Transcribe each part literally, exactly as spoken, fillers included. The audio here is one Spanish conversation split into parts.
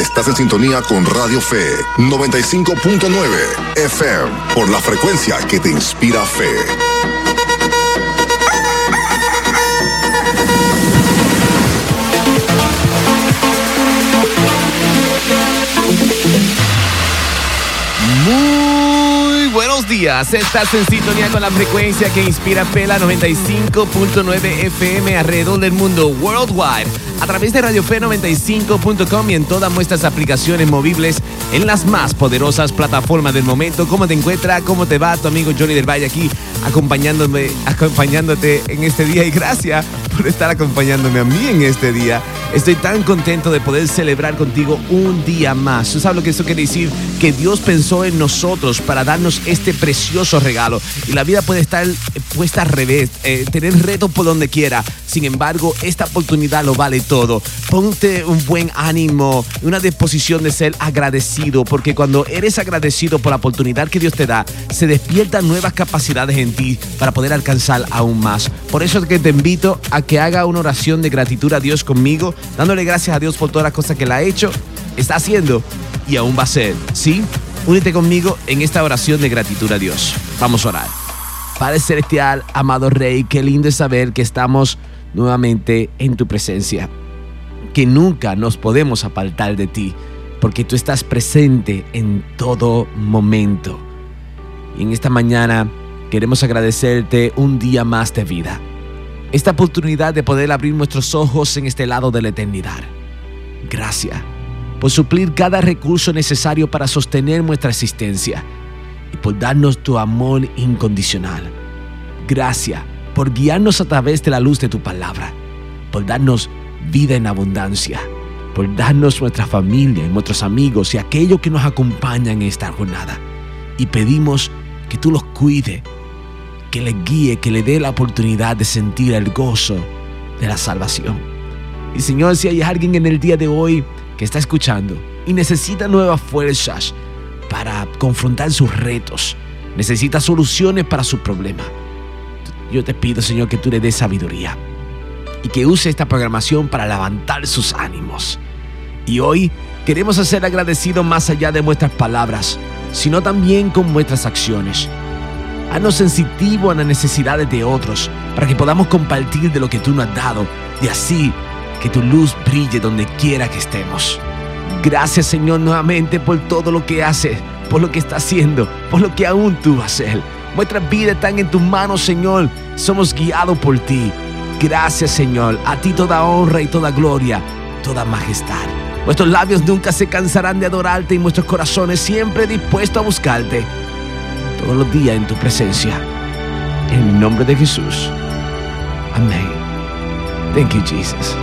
Estás en sintonía con Radio Fe noventa y cinco punto nueve F M por la frecuencia que te inspira fe. Muy buenos días, estás en sintonía con la frecuencia que inspira fe, la noventa y cinco punto nueve F M alrededor del mundo, worldwide, a través de Radio Fe noventa y cinco punto com y en todas nuestras aplicaciones móviles, en las más poderosas plataformas del momento. ¿Cómo te encuentras? ¿Cómo te va? Tu amigo Johnny del Valle aquí, acompañándome, acompañándote en este día, y gracias por estar acompañándome a mí en este día. Estoy tan contento de poder celebrar contigo un día más. ¿Tú sabes lo que eso quiere decir? Que Dios pensó en nosotros para darnos este precioso regalo. Y la vida puede estar puesta al revés, eh, tener retos por donde quiera. Sin embargo, esta oportunidad lo vale todo. Ponte un buen ánimo, una disposición de ser agradecido, porque cuando eres agradecido por la oportunidad que Dios te da, se despiertan nuevas capacidades en ti para poder alcanzar aún más. Por eso es que te invito a que haga una oración de gratitud a Dios conmigo, dándole gracias a Dios por todas las cosas que Él ha hecho, está haciendo y aún va a hacer. ¿Sí? Únete conmigo en esta oración de gratitud a Dios. Vamos a orar. Padre celestial, amado Rey, qué lindo es saber que estamos nuevamente en tu presencia, que nunca nos podemos apartar de ti, porque tú estás presente en todo momento. Y en esta mañana queremos agradecerte un día más de vida, esta oportunidad de poder abrir nuestros ojos en este lado de la eternidad. Gracias por suplir cada recurso necesario para sostener nuestra existencia y por darnos tu amor incondicional. Gracias por guiarnos a través de la luz de tu palabra, por darnos vida en abundancia, por darnos nuestra familia y nuestros amigos y aquellos que nos acompañan en esta jornada. Y pedimos que tú los cuides, que les guíe, que le dé la oportunidad de sentir el gozo de la salvación. Y Señor, si hay alguien en el día de hoy que está escuchando y necesita nuevas fuerzas para confrontar sus retos, necesita soluciones para sus problemas, yo te pido, Señor, que tú le des sabiduría y que use esta programación para levantar sus ánimos. Y hoy queremos ser agradecidos más allá de nuestras palabras, sino también con nuestras acciones. Haznos sensitivos a las necesidades de otros para que podamos compartir de lo que tú nos has dado, y así que tu luz brille donde quiera que estemos. Gracias, Señor, nuevamente por todo lo que haces, por lo que estás haciendo, por lo que aún tú vas a hacer. Nuestras vidas están en tus manos, Señor. Somos guiados por ti. Gracias, Señor. A ti toda honra y toda gloria, toda majestad. Nuestros labios nunca se cansarán de adorarte y nuestros corazones siempre dispuestos a buscarte todos los días en tu presencia. En el nombre de Jesús. Amén. Thank you, Jesus.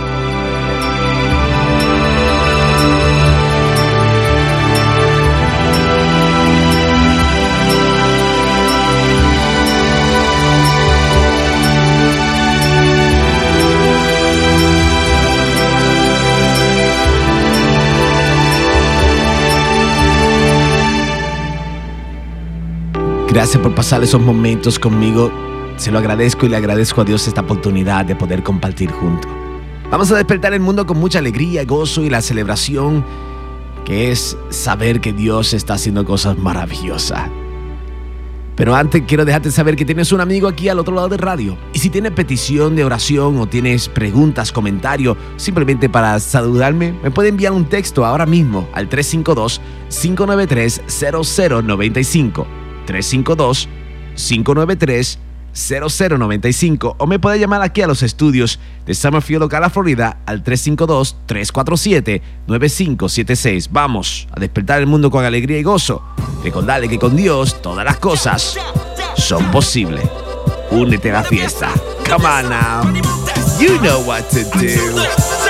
Gracias por pasar esos momentos conmigo. Se lo agradezco y le agradezco a Dios esta oportunidad de poder compartir juntos. Vamos a despertar el mundo con mucha alegría, gozo y la celebración que es saber que Dios está haciendo cosas maravillosas. Pero antes quiero dejarte saber que tienes un amigo aquí al otro lado del radio. Y si tienes petición de oración o tienes preguntas, comentarios, simplemente para saludarme, me puede enviar un texto ahora mismo al tres cinco dos, cinco nueve tres, cero cero nueve cinco. tres cinco dos, cinco nueve tres, cero cero nueve cinco, o me puede llamar aquí a los estudios de Summerfield, Ocala, Florida, al tres cinco dos, tres cuatro siete, nueve cinco siete seis. Vamos a despertar el mundo con alegría y gozo. Recordarle que con Dios todas las cosas son posibles. Únete a la fiesta. Come on now. You know what to do.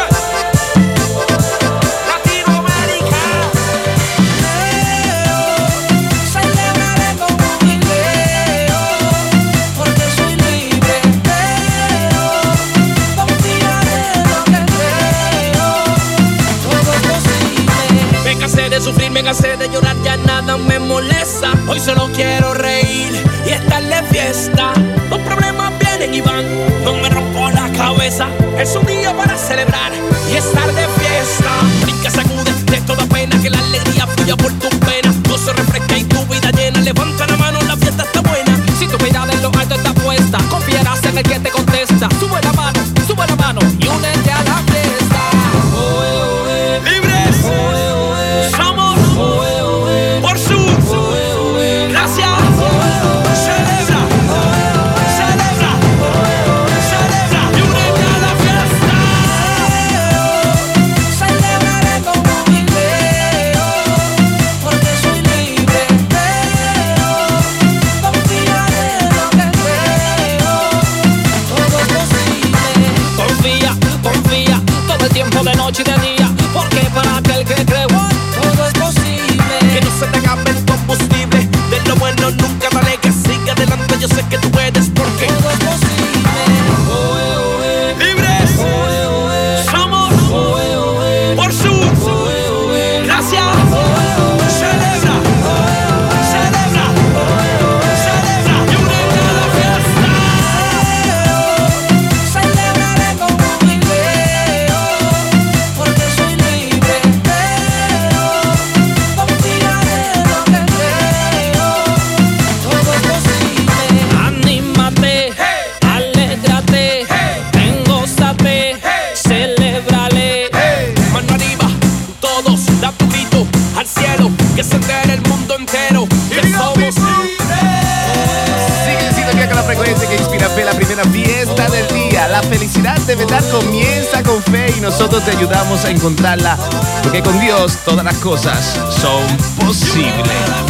De sufrir, me cansé de llorar, ya nada me molesta. Hoy solo quiero reír y estar de fiesta. Los problemas vienen y van, no me rompo la cabeza. Es un día para celebrar y estar de fiesta. Brinca, sacude de toda fiesta. Sube la mano, sube la mano y únete a la fiesta. Oh, eh, oh, eh. Libres, oh, eh, oh, eh. Somos, oh, eh, oh, eh. Por su, oh, eh, oh, eh. Gracias, oh, eh, oh, eh. Celebra, oh, eh, oh, eh. Celebra, oh, eh, oh, eh. Celebra y únete a la fiesta. Celebraré como un video, porque soy libre, pero confiaré en lo que creo, todo es posible. Confía, confía, todo el tiempo de noche y de día, porque para aquel que cree, Todo es posible. que no se te acabe el combustible. De lo bueno nunca dale, que siga adelante, yo sé que tú puedes, porque Todo es posible. oh, eh, oh, eh. Libres, Oh, eh, oh, eh. somos, Oh, eh, oh, eh. por su, Oh, eh, oh, eh. gracias, Oh, eh, oh, eh. celebra, Oh, eh, oh, eh. celebra, Oh, eh, oh, eh. celebra y únete a la fiesta. Celebraré como un video, porque soy libre, pero confiaré en lo que creo, todo es posible. Anímate, alégrate, engózate, celébrale. Mano arriba, todos, da tu grito al cielo, que se entere el mundo entero, que somos Sigue siendo aquí con la frecuencia que inspira fe, la primera fiesta del día. La felicidad de verdad comienza con fe y nosotros te ayudamos a encontrarla, porque con Dios todas las cosas son posibles.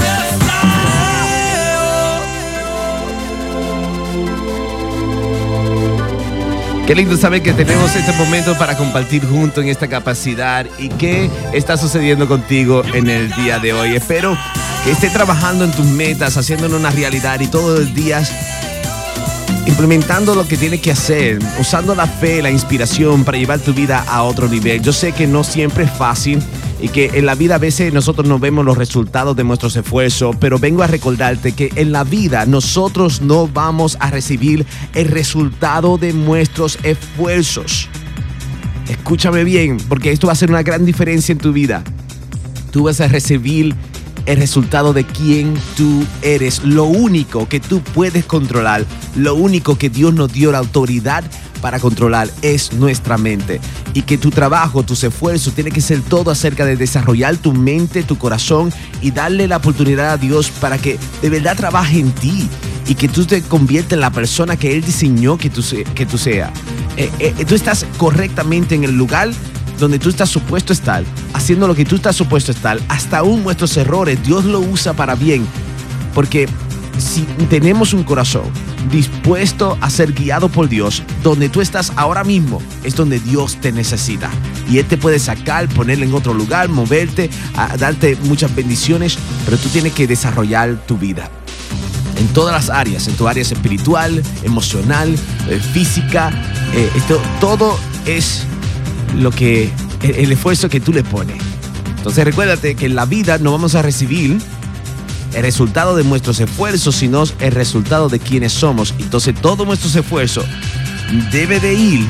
Qué lindo saber que tenemos este momento para compartir juntos en esta capacidad y qué está sucediendo contigo en el día de hoy. Espero que esté trabajando en tus metas, haciéndolo una realidad y todos los días implementando lo que tienes que hacer, usando la fe, la inspiración para llevar tu vida a otro nivel. Yo sé que no siempre es fácil y que en la vida a veces nosotros no vemos los resultados de nuestros esfuerzos, pero vengo a recordarte que en la vida nosotros no vamos a recibir el resultado de nuestros esfuerzos. Escúchame bien, porque esto va a hacer una gran diferencia en tu vida. Tú vas a recibir el resultado de quién tú eres. Lo único que tú puedes controlar, lo único que Dios nos dio la autoridad para controlar es nuestra mente. Y que tu trabajo, tus esfuerzos, tiene que ser todo acerca de desarrollar tu mente, tu corazón y darle la oportunidad a Dios para que de verdad trabaje en ti y que tú te conviertas en la persona que Él diseñó que tú, se, que tú seas. Eh, eh, tú estás correctamente en el lugar donde tú estás supuesto a estar, haciendo lo que tú estás supuesto a estar. Hasta aún nuestros errores, Dios lo usa para bien. Porque si tenemos un corazón dispuesto a ser guiado por Dios, donde tú estás ahora mismo es donde Dios te necesita. Y Él te puede sacar, ponerle en otro lugar, moverte, a darte muchas bendiciones, pero tú tienes que desarrollar tu vida en todas las áreas, en tu área espiritual, emocional, eh, física. Eh, esto, todo es lo que el, el esfuerzo que tú le pones. Entonces recuérdate que en la vida no vamos a recibir el resultado de nuestros esfuerzos, sino el resultado de quienes somos. Entonces todo nuestro esfuerzo debe de ir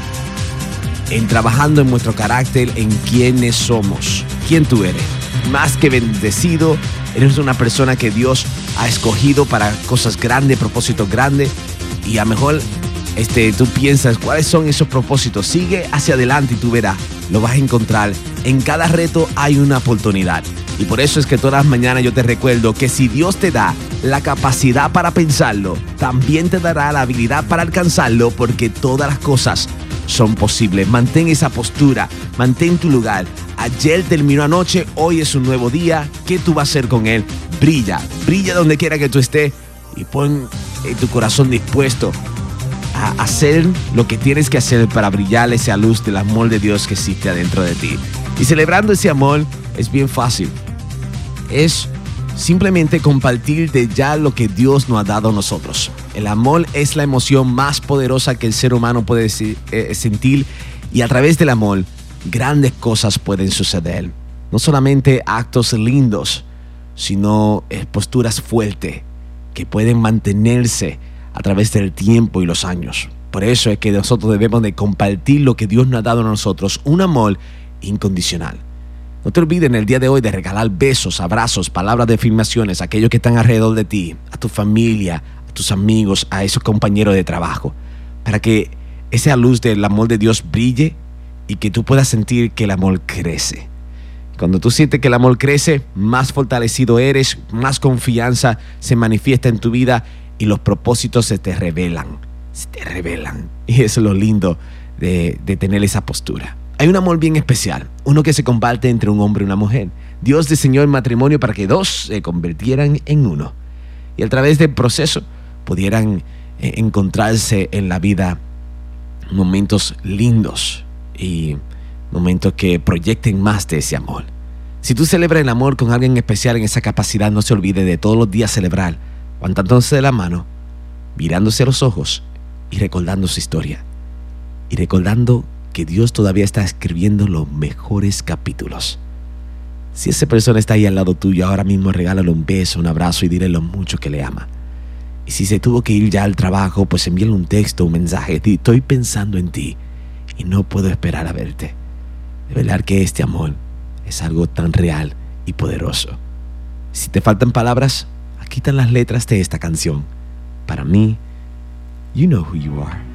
en trabajando en nuestro carácter, en quienes somos, quién tú eres. Más que bendecido, eres una persona que Dios ha escogido para cosas grandes, propósitos grandes, y a lo mejor Este, tú piensas, ¿cuáles son esos propósitos? Sigue hacia adelante y tú verás, lo vas a encontrar. En cada reto hay una oportunidad. Y por eso es que todas las mañanas yo te recuerdo que si Dios te da la capacidad para pensarlo, también te dará la habilidad para alcanzarlo, porque todas las cosas son posibles. Mantén esa postura, mantén tu lugar. Ayer terminó anoche, hoy es un nuevo día. ¿Qué tú vas a hacer con él? Brilla, brilla donde quiera que tú estés y pon eh, tu corazón dispuesto a hacer lo que tienes que hacer para brillar esa luz del amor de Dios que existe adentro de ti. Y celebrando ese amor es bien fácil. Es simplemente compartir de ya lo que Dios nos ha dado a nosotros. El amor es la emoción más poderosa que el ser humano puede sentir, y a través del amor grandes cosas pueden suceder. No solamente actos lindos, sino posturas fuertes que pueden mantenerse a través del tiempo y los años. Por eso es que nosotros debemos de compartir lo que Dios nos ha dado a nosotros, un amor incondicional. No te olvides en el día de hoy de regalar besos, abrazos, palabras de afirmaciones a aquellos que están alrededor de ti, a tu familia, a tus amigos, a esos compañeros de trabajo, para que esa luz del amor de Dios brille y que tú puedas sentir que el amor crece. Cuando tú sientes que el amor crece, más fortalecido eres, más confianza se manifiesta en tu vida y los propósitos se te revelan, se te revelan. Y eso es lo lindo de, de tener esa postura. Hay un amor bien especial, uno que se comparte entre un hombre y una mujer. Dios diseñó el matrimonio para que dos se convirtieran en uno y a través del proceso pudieran eh, encontrarse en la vida momentos lindos y momentos que proyecten más de ese amor. Si tú celebras el amor con alguien especial en esa capacidad, no se olvide de todos los días celebrar, aguantándose de la mano, mirándose a los ojos y recordando su historia. Y recordando que Dios todavía está escribiendo los mejores capítulos. Si esa persona está ahí al lado tuyo, ahora mismo regálale un beso, un abrazo y dile lo mucho que le ama. Y si se tuvo que ir ya al trabajo, pues envíale un texto, un mensaje. Estoy pensando en ti y no puedo esperar a verte. De verdad que este amor es algo tan real y poderoso. Si te faltan palabras, aquí están las letras de esta canción. Para mí, you know who you are.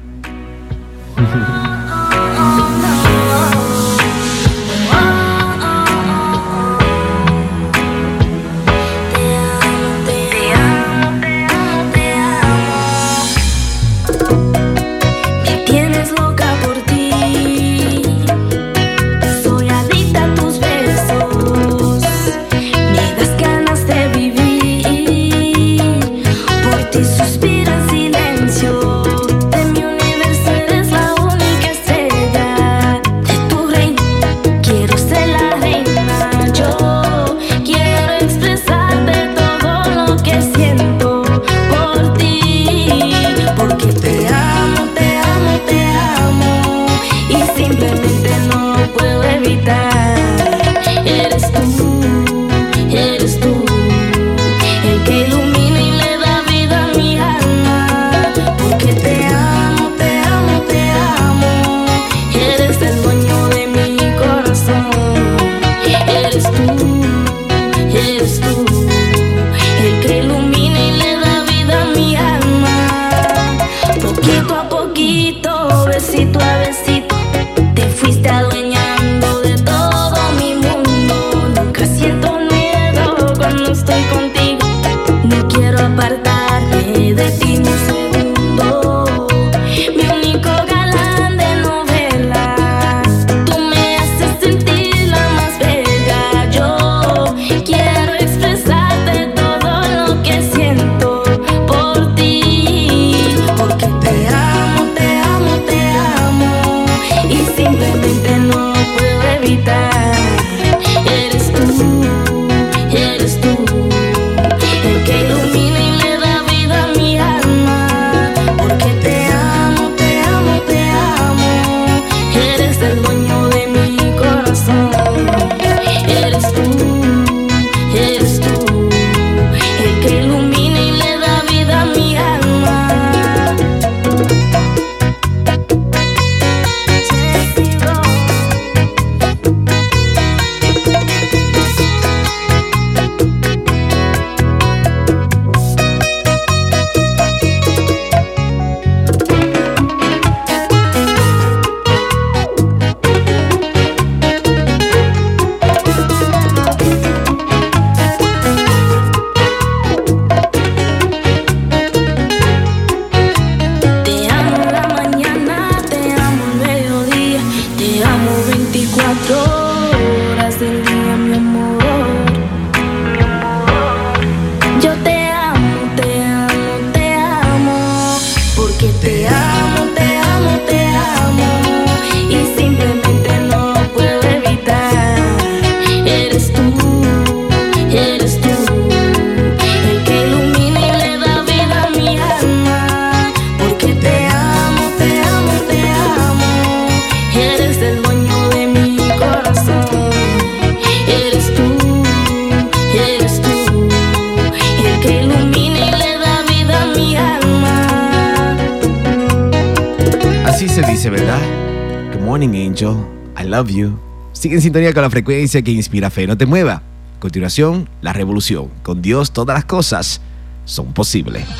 Dice, ¿verdad? Good morning, Angel. I love you. Sigue en sintonía con la frecuencia que inspira fe. No te mueva. A continuación, la revolución. Con Dios todas las cosas son posibles.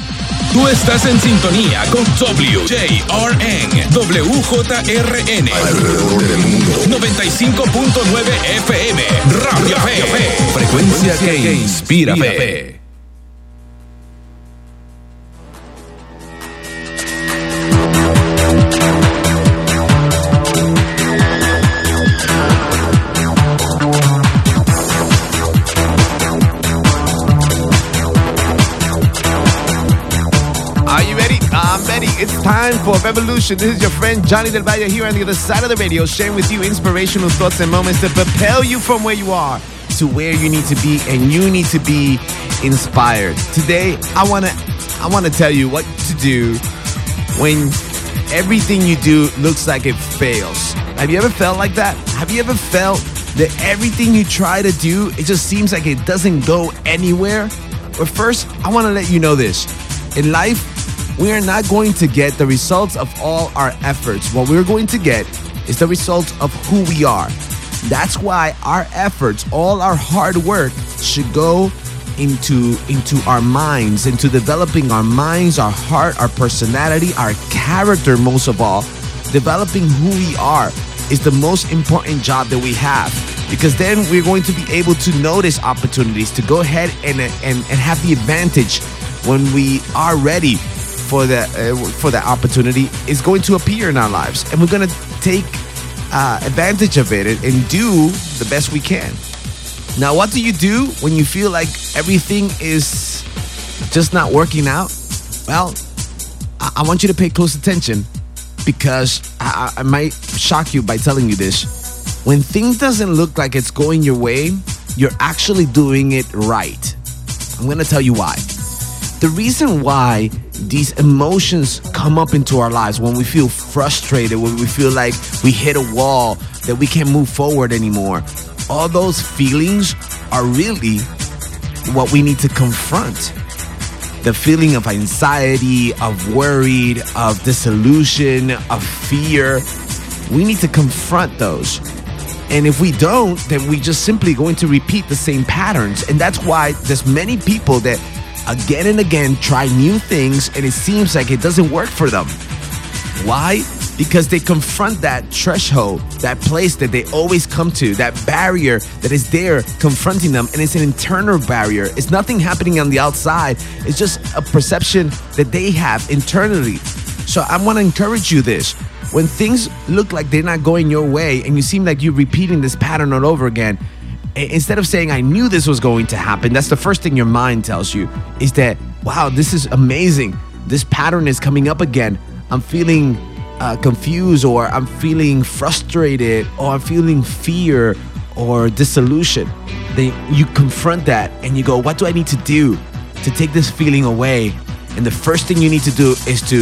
Tú estás en sintonía con W J R N, W J R N, Alrededor del mundo. noventa y cinco punto nueve F M, Radio Fe. Frecuencia que inspira fe. It's time for Revolution. This is your friend Johnny Del Valle here on the other side of the radio, sharing with you inspirational thoughts and moments to propel you from where you are to where you need to be, and you need to be inspired. Today, I wanna, I wanna tell you what to do when everything you do looks like it fails. Have you ever felt like that? Have you ever felt that everything you try to do, it just seems like it doesn't go anywhere? But first, I wanna let you know this. In life, we are not going to get the results of all our efforts. What we're going to get is the results of who we are. That's why our efforts, all our hard work, should go into, into our minds, into developing our minds, our heart, our personality, our character, most of all. Developing who we are is the most important job that we have, because then we're going to be able to notice opportunities to go ahead and, and, and have the advantage when we are ready for the uh, for the opportunity is going to appear in our lives, and we're going to take uh, advantage of it and, and do the best we can. Now, what do you do when you feel like everything is just not working out? Well, I, I want you to pay close attention, because I, I might shock you by telling you this. When things doesn't look like it's going your way, you're actually doing it right. I'm going to tell you why. The reason why these emotions come up into our lives, when we feel frustrated, when we feel like we hit a wall, that we can't move forward anymore, all those feelings are really what we need to confront. The feeling of anxiety, of worried, of disillusion, of fear. We need to confront those. And if we don't, then we just simply going to repeat the same patterns. And that's why there's many people that again and again try new things, and it seems like it doesn't work for them. Why? Because they confront that threshold, that place that they always come to, that barrier that is there confronting them, and it's an internal barrier. It's nothing happening on the outside. It's just a perception that they have internally. So I want to encourage you this. When things look like they're not going your way, and you seem like you're repeating this pattern all over again, instead of saying, I knew this was going to happen, that's the first thing your mind tells you, is that, wow, this is amazing. This pattern is coming up again. I'm feeling uh, confused, or I'm feeling frustrated, or I'm feeling fear or disillusion. Then you confront that and you go, what do I need to do to take this feeling away? And the first thing you need to do is to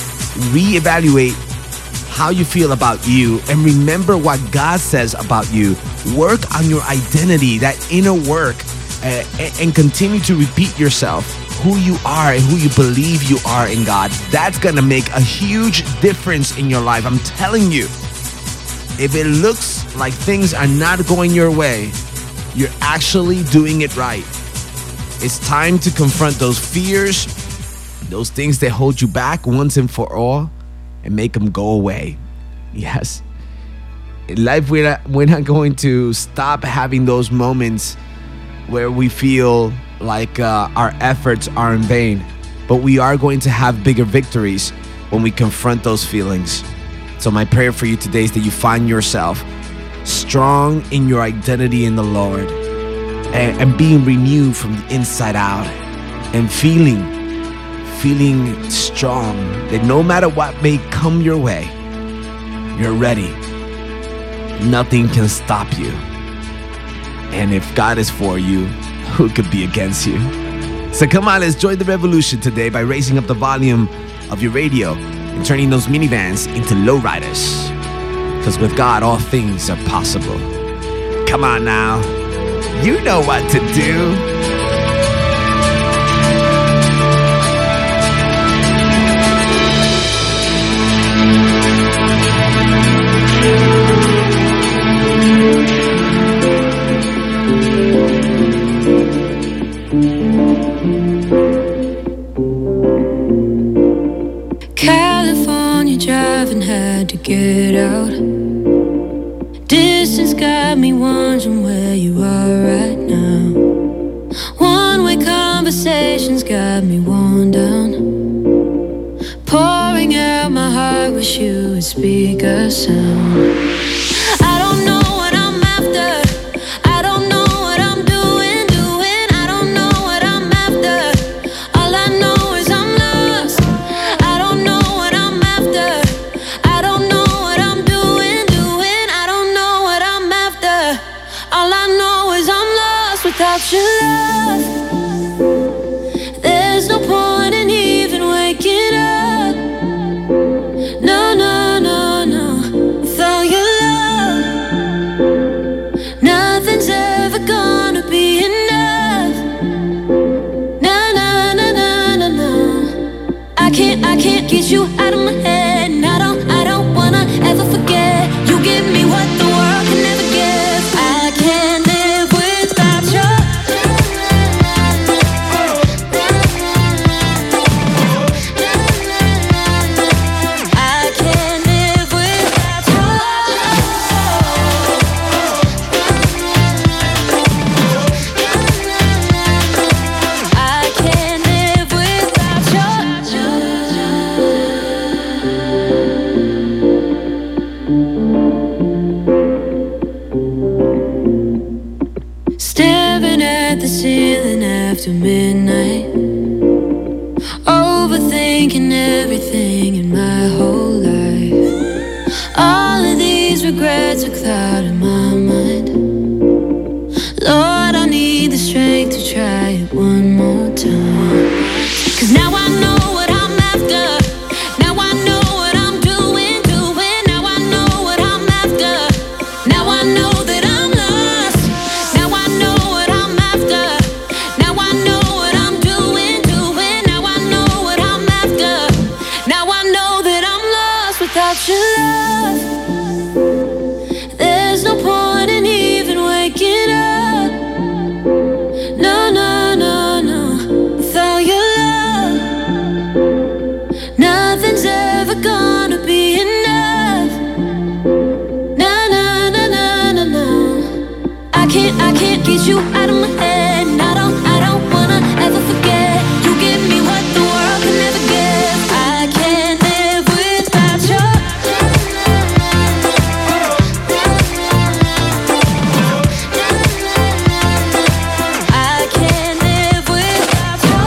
reevaluate how you feel about you, and remember what God says about you. Work on your identity, that inner work, uh, and continue to repeat yourself who you are and who you believe you are in God. That's gonna make a huge difference in your life. I'm telling you, if it looks like things are not going your way, you're actually doing it right. It's time to confront those fears, those things that hold you back once and for all, and make them go away. Yes. In life, we're not, we're not going to stop having those moments where we feel like uh, our efforts are in vain, but we are going to have bigger victories when we confront those feelings. So my prayer for you today is that you find yourself strong in your identity in the Lord, and, and being renewed from the inside out, and feeling feeling strong, that no matter what may come your way, you're ready. Nothing can stop you. And if God is for you, who could be against you? So come on, let's join the revolution today by raising up the volume of your radio and turning those minivans into lowriders. Because with God, all things are possible. Come on now. You know what to do. had to get out. Distance got me wondering where you are right now. One-way conversations got me worn down. Pouring out my heart, wish you would speak a sound. I don't know what I'm after. I don't know what I'm doing, doing. I don't know what I'm after. All I know is I'm lost. I don't know what I'm after. I don't know what I'm doing, doing. I don't know what I'm after. All I know is I'm lost without your love. There's no point in even waking up. No, no, no, no. Without your love, nothing's ever gonna be enough. No, no, no, no, no, no. I can't, I can't get you out of my head. And I don't, I don't wanna ever forget. You give me what the world can never give. I can't live without you. I can't live without you. I can't live without you. Staring at the ceiling after midnight, overthinking everything in my whole life. All of these regrets are clouding my mind. Lord, I need the strength to try it one more time. Cause now I know what I'm after. Now I know what I'm doing, doing. Now I know what I'm after. Now I know that I'm lost. Now I know what I'm after. Now I know what I'm doing, doing. Now I know what I'm after. Now I know that I'm lost without your love. There's no point in even waking up. No, no, no, no. Without your love, nothing's ever gonna be enough. No, no, no, no, no, no. I can't, I can't get you out of my head. And I don't, I don't wanna ever forget. You give me what the world can never give. I can't live without you. I can't live without you.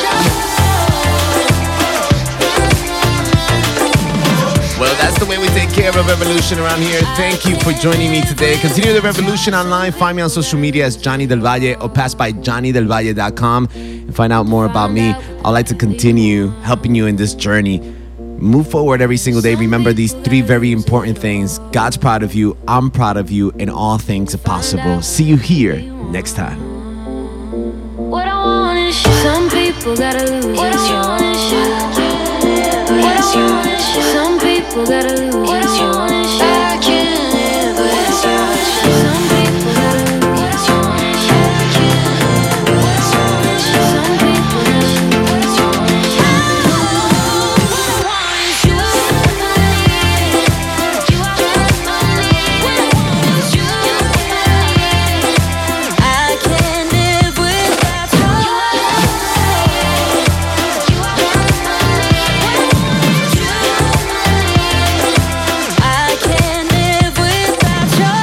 Well, that's the way we take care of a revolution around here. Thank you for joining me today. Continue the revolution online. Find me on social media as Johnny Del Valle or pass by johnny del valle dot com and find out more about me. I'd like to continue helping you in this journey. Move forward every single day. Remember these three very important things. God's proud of you, I'm proud of you, and all things are possible. See you here next time. What I want is you. Some people gotta lose. What I want is you. What I want is you. Some people gotta lose. What I want is you. I can't live without you. Some people gotta lose. What I want is you. I can't live without you. Some people gotta lose. What I want is you. What I want is you. You are my need. What I want is you. I can't live without you. You are my need. I can't live without you.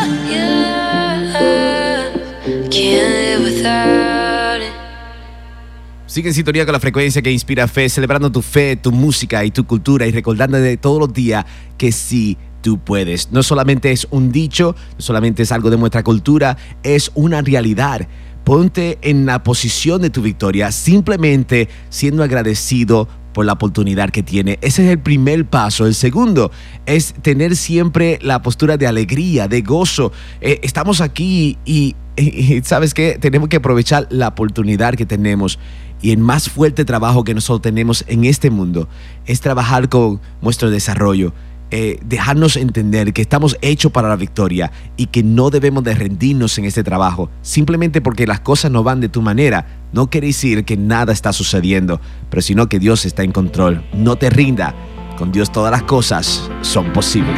Can't live without it. Sigue en sintonía con la frecuencia que inspira fe, celebrando tu fe, tu música y tu cultura y recordándote todos los días que sí tú puedes. No solamente es un dicho, no solamente es algo de nuestra cultura, es una realidad. Ponte en la posición de tu victoria, simplemente siendo agradecido por la oportunidad que tiene. Ese es el primer paso. El segundo es tener siempre la postura de alegría, de gozo. Eh, estamos aquí y, y, y ¿sabes qué? Tenemos que aprovechar la oportunidad que tenemos. Y el más fuerte trabajo que nosotros tenemos en este mundo es trabajar con nuestro desarrollo. Eh, dejarnos entender que estamos hechos para la victoria y que no debemos de rendirnos en este trabajo. Simplemente porque las cosas no van de tu manera, no quiere decir que nada está sucediendo, pero sino que Dios está en control. No te rinda. Con Dios todas las cosas son posibles.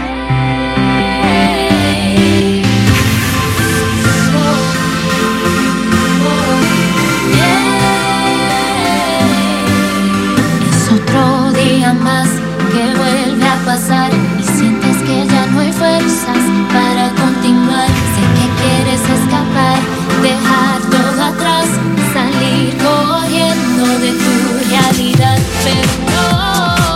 Es otro día más que vuelve a pasar y sientes que ya no hay fuerzas para continuar. Sé que quieres escapar, dejar todo atrás, salir corriendo de tu realidad, pero no.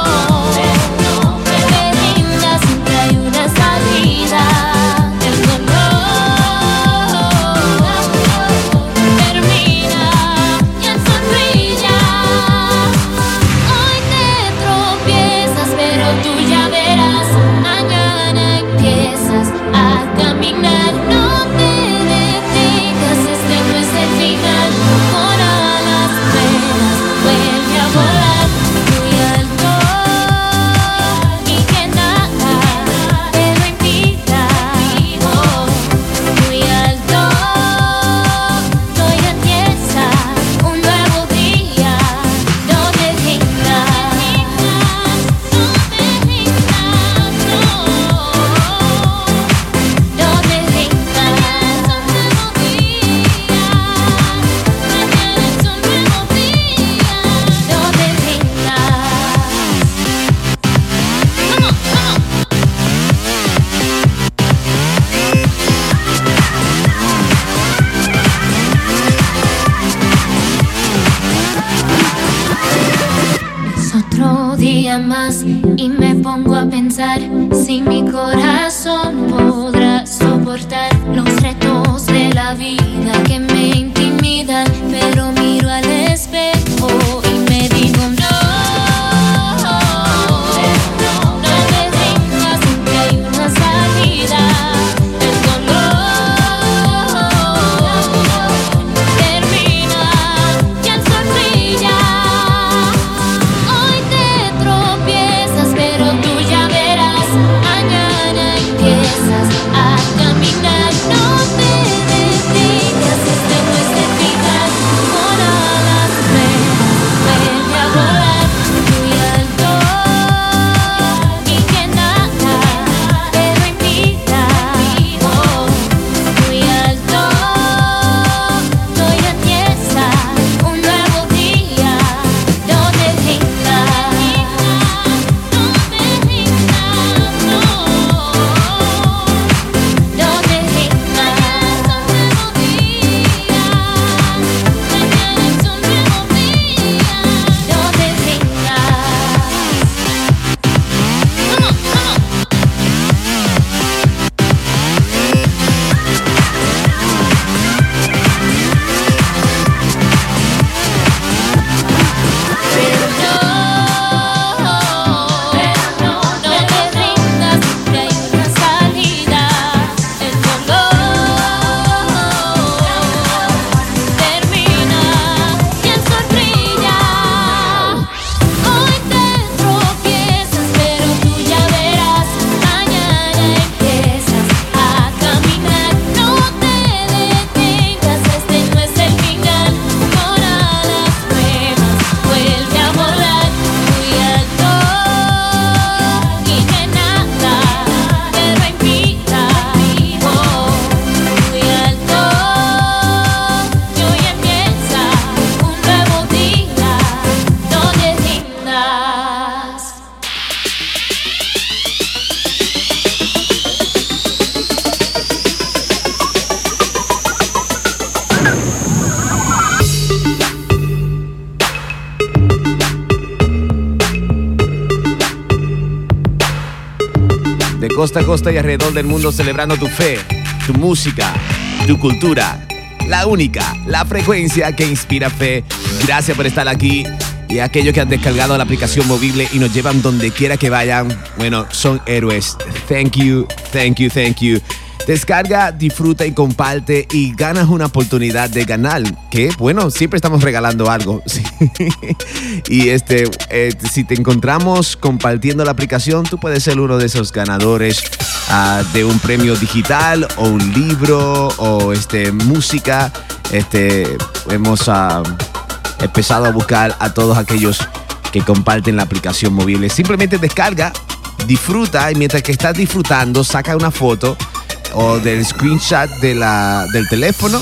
Más y me pongo a pensar si mi corazón podrá soportar los retos de la vida que me intimidan, pero miro al espejo y me digo no. Costa a costa y alrededor del mundo celebrando tu fe, tu música, tu cultura. La única, la frecuencia que inspira fe. Gracias por estar aquí. Y aquellos que han descargado la aplicación móvil y nos llevan donde quiera que vayan, bueno, son héroes. Thank you, thank you, thank you. Descarga, disfruta y comparte y ganas una oportunidad de ganar. Que bueno, siempre estamos regalando algo. Sí. Y este, eh, si te encontramos compartiendo la aplicación, tú puedes ser uno de esos ganadores uh, de un premio digital o un libro o este, música. Este, hemos uh, empezado a buscar a todos aquellos que comparten la aplicación móvil. Simplemente descarga, disfruta y mientras que estás disfrutando, saca una foto o del screenshot de la, del teléfono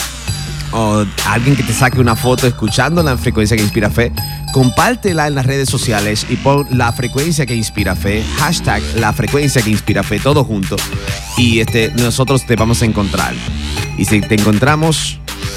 o alguien que te saque una foto escuchando la frecuencia que inspira fe, compártela en las redes sociales y pon la frecuencia que inspira fe, hashtag la frecuencia que inspira fe, todo junto, y este, nosotros te vamos a encontrar. Y si te encontramos,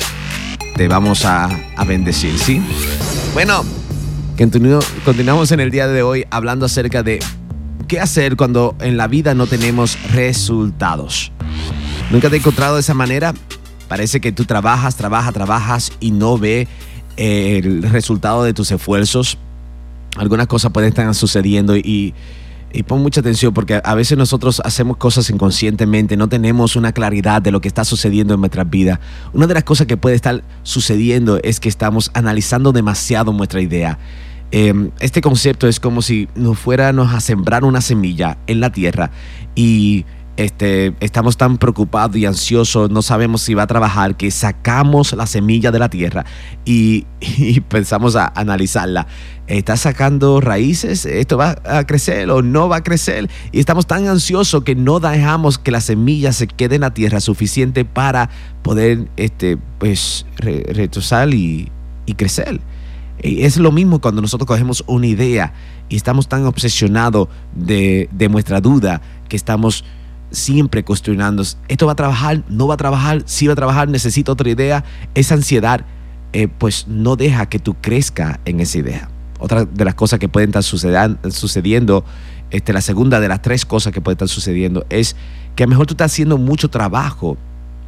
te vamos a, a bendecir, ¿sí? Bueno, continu- continuamos en el día de hoy hablando acerca de qué hacer cuando en la vida no tenemos resultados. ¿Nunca te he encontrado de esa manera? Parece que tú trabajas, trabajas, trabajas y no ve eh, el resultado de tus esfuerzos. Algunas cosas pueden estar sucediendo y, y pon mucha atención porque a veces nosotros hacemos cosas inconscientemente, no tenemos una claridad de lo que está sucediendo en nuestras vidas. Una de las cosas que puede estar sucediendo es que estamos analizando demasiado nuestra idea. Eh, este concepto es como si nos fuéramos a sembrar una semilla en la tierra y Este, estamos tan preocupados y ansiosos, no sabemos si va a trabajar, que sacamos la semilla de la tierra y, y pensamos a analizarla. ¿Está sacando raíces? ¿Esto va a crecer o no va a crecer? Y estamos tan ansiosos que no dejamos que la semilla se quede en la tierra suficiente para poder este, pues, re, retroceder y, y crecer. Y es lo mismo cuando nosotros cogemos una idea y estamos tan obsesionados de, de nuestra duda que estamos siempre cuestionando, ¿esto va a trabajar? ¿No va a trabajar? ¿Sí va a trabajar? ¿Necesito otra idea? Esa ansiedad eh, pues no deja que tú crezcas en esa idea. Otra de las cosas que pueden estar sucediendo, este, la segunda de las tres cosas que pueden estar sucediendo es que a lo mejor tú estás haciendo mucho trabajo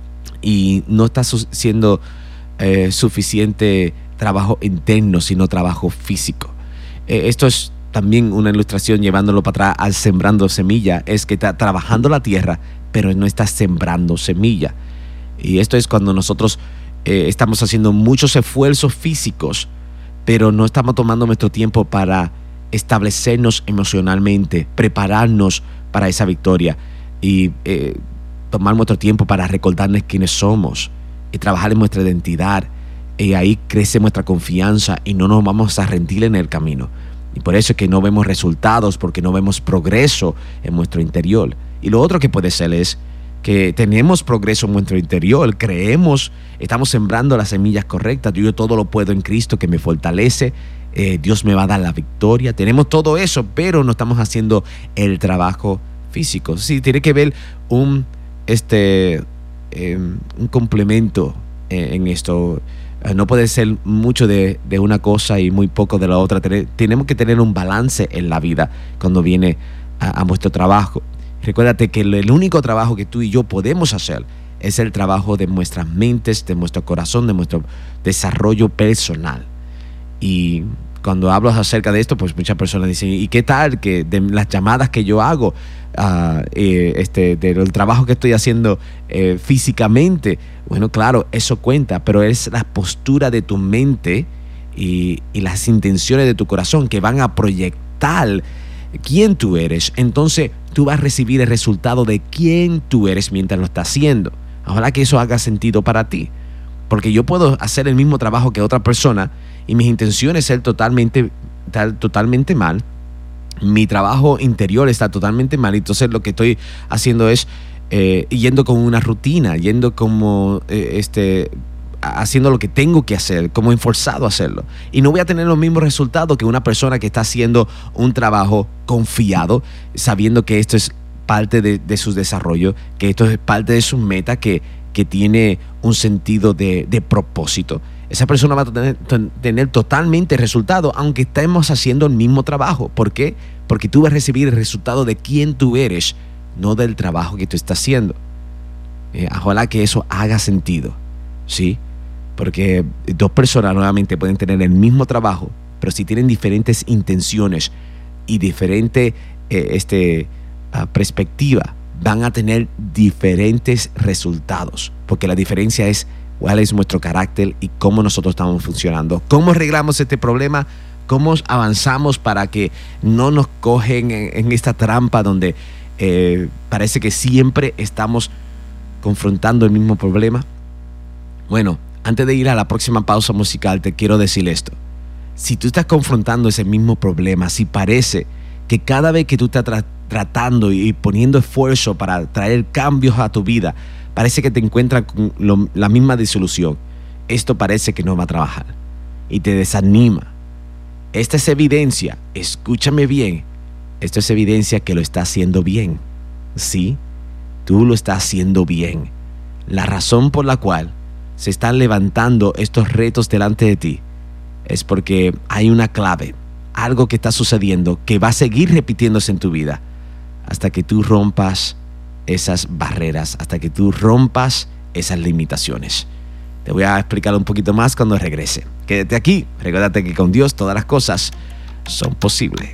y no estás haciendo eh, suficiente trabajo interno, sino trabajo físico. Eh, esto es también una ilustración llevándolo para atrás al sembrando semilla, es que está trabajando la tierra, pero no está sembrando semilla. Y esto es cuando nosotros eh, estamos haciendo muchos esfuerzos físicos, pero no estamos tomando nuestro tiempo para establecernos emocionalmente, prepararnos para esa victoria y eh, tomar nuestro tiempo para recordarnos quiénes somos y trabajar en nuestra identidad. Y ahí crece nuestra confianza y no nos vamos a rendir en el camino. Y por eso es que no vemos resultados, porque no vemos progreso en nuestro interior. Y lo otro que puede ser es que tenemos progreso en nuestro interior, creemos, estamos sembrando las semillas correctas. Yo todo lo puedo en Cristo que me fortalece, eh, Dios me va a dar la victoria. Tenemos todo eso, pero no estamos haciendo el trabajo físico. Sí, tiene que ver un, este, eh, un complemento en, en esto. No puede ser mucho de, de una cosa y muy poco de la otra. Tenemos que tener un balance en la vida cuando viene a, a nuestro trabajo. Recuérdate que el único trabajo que tú y yo podemos hacer es el trabajo de nuestras mentes, de nuestro corazón, de nuestro desarrollo personal. Y cuando hablo acerca de esto, pues muchas personas dicen, ¿y qué tal que de las llamadas que yo hago, uh, eh, este, del trabajo que estoy haciendo eh, físicamente? Bueno, claro, eso cuenta, pero es la postura de tu mente y, y las intenciones de tu corazón que van a proyectar quién tú eres. Entonces tú vas a recibir el resultado de quién tú eres mientras lo estás haciendo. Ojalá que eso haga sentido para ti, porque yo puedo hacer el mismo trabajo que otra persona y mis intenciones ser totalmente, totalmente mal. Mi trabajo interior está totalmente mal. Entonces lo que estoy haciendo es eh, yendo con una rutina, yendo como eh, este, haciendo lo que tengo que hacer, como enforzado a hacerlo. Y no voy a tener los mismos resultados que una persona que está haciendo un trabajo confiado, sabiendo que esto es parte de, de su desarrollo, que esto es parte de su meta, que, que tiene un sentido de, de propósito. Esa persona va a tener, tener totalmente resultado, aunque estemos haciendo el mismo trabajo. ¿Por qué? Porque tú vas a recibir el resultado de quién tú eres, no del trabajo que tú estás haciendo. Eh, ojalá que eso haga sentido, ¿sí? Porque dos personas nuevamente pueden tener el mismo trabajo, pero si tienen diferentes intenciones y diferente eh, este, uh, perspectiva, van a tener diferentes resultados, porque la diferencia es cuál es nuestro carácter y cómo nosotros estamos funcionando. ¿Cómo arreglamos este problema? ¿Cómo avanzamos para que no nos cogen en, en esta trampa donde eh, parece que siempre estamos confrontando el mismo problema? Bueno, antes de ir a la próxima pausa musical, te quiero decir esto, Si tú estás confrontando ese mismo problema, si parece que cada vez que tú estás tra- tratando y poniendo esfuerzo para traer cambios a tu vida, parece que te encuentras con lo, la misma disolución, esto parece que no va a trabajar y te desanima. Esta es evidencia, escúchame bien, esto es evidencia que lo está haciendo bien. Sí, tú lo estás haciendo bien. La razón por la cual se están levantando estos retos delante de ti es porque hay una clave, algo que está sucediendo que va a seguir repitiéndose en tu vida hasta que tú rompas esas barreras, hasta que tú rompas esas limitaciones. Te voy a explicar un poquito más cuando regrese. Quédate aquí, recuérdate que con Dios todas las cosas son posibles.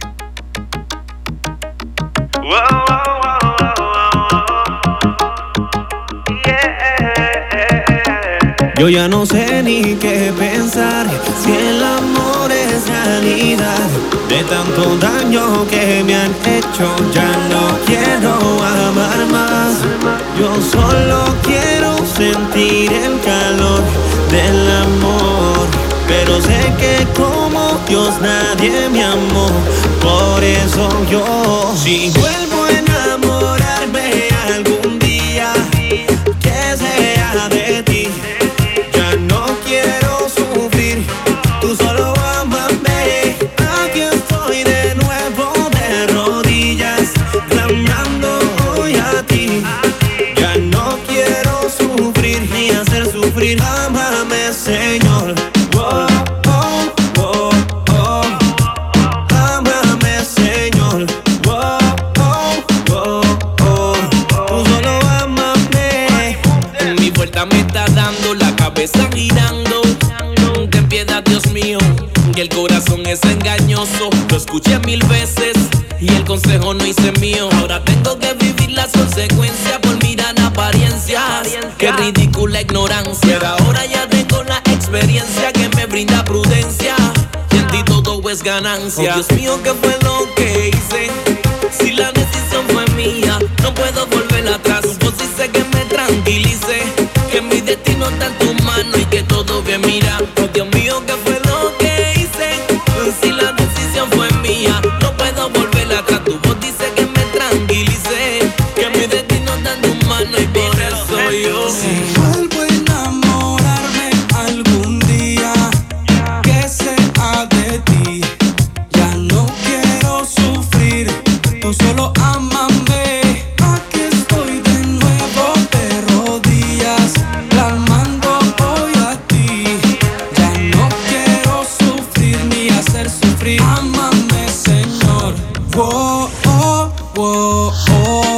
Yo ya no sé ni qué pensar, si el amor es realidad. De tanto daño que me han hecho, ya no quiero amar más. Yo solo quiero sentir el calor del amor, pero sé que como Dios nadie me amó. Por eso yo, si vuelvo a enamorarme algún día, que sea de ti. Ámame, Señor. Oh, oh, oh, oh. Ámame, Señor. Oh, oh, oh, oh. Tú solo ámame. Mi puerta me está dando, la cabeza girando. Ten piedad, Dios mío, que el corazón es engañoso. Lo escuché mil veces y el consejo no hice mío. Ahora tengo que vivir las consecuencias por mirar apariencias. Qué ridícula ignorancia. Pero ahora ya tengo la experiencia que me brinda prudencia. Y en ti todo es ganancia. Oh, Dios mío, ¿qué fue lo que hice? Si la decisión fue mía, no puedo volver atrás. Tu voz dice que me tranquilice, que mi destino está en tu mano y que todo bien mira. Oh, Dios mío, ¿qué fue lo que hice? Si la decisión fue mía, no puedo volver atrás. Tu voz dice que me tranquilice, que mi destino está en tu mano y por eso yo. Si vuelvo a enamorarme algún día, que sea de ti. Ya no quiero sufrir, tú solo ámame. Aquí estoy de nuevo de rodillas, clamando hoy a ti. Ya no quiero sufrir ni hacer sufrir. Ámame, Señor. Oh, oh, oh, oh.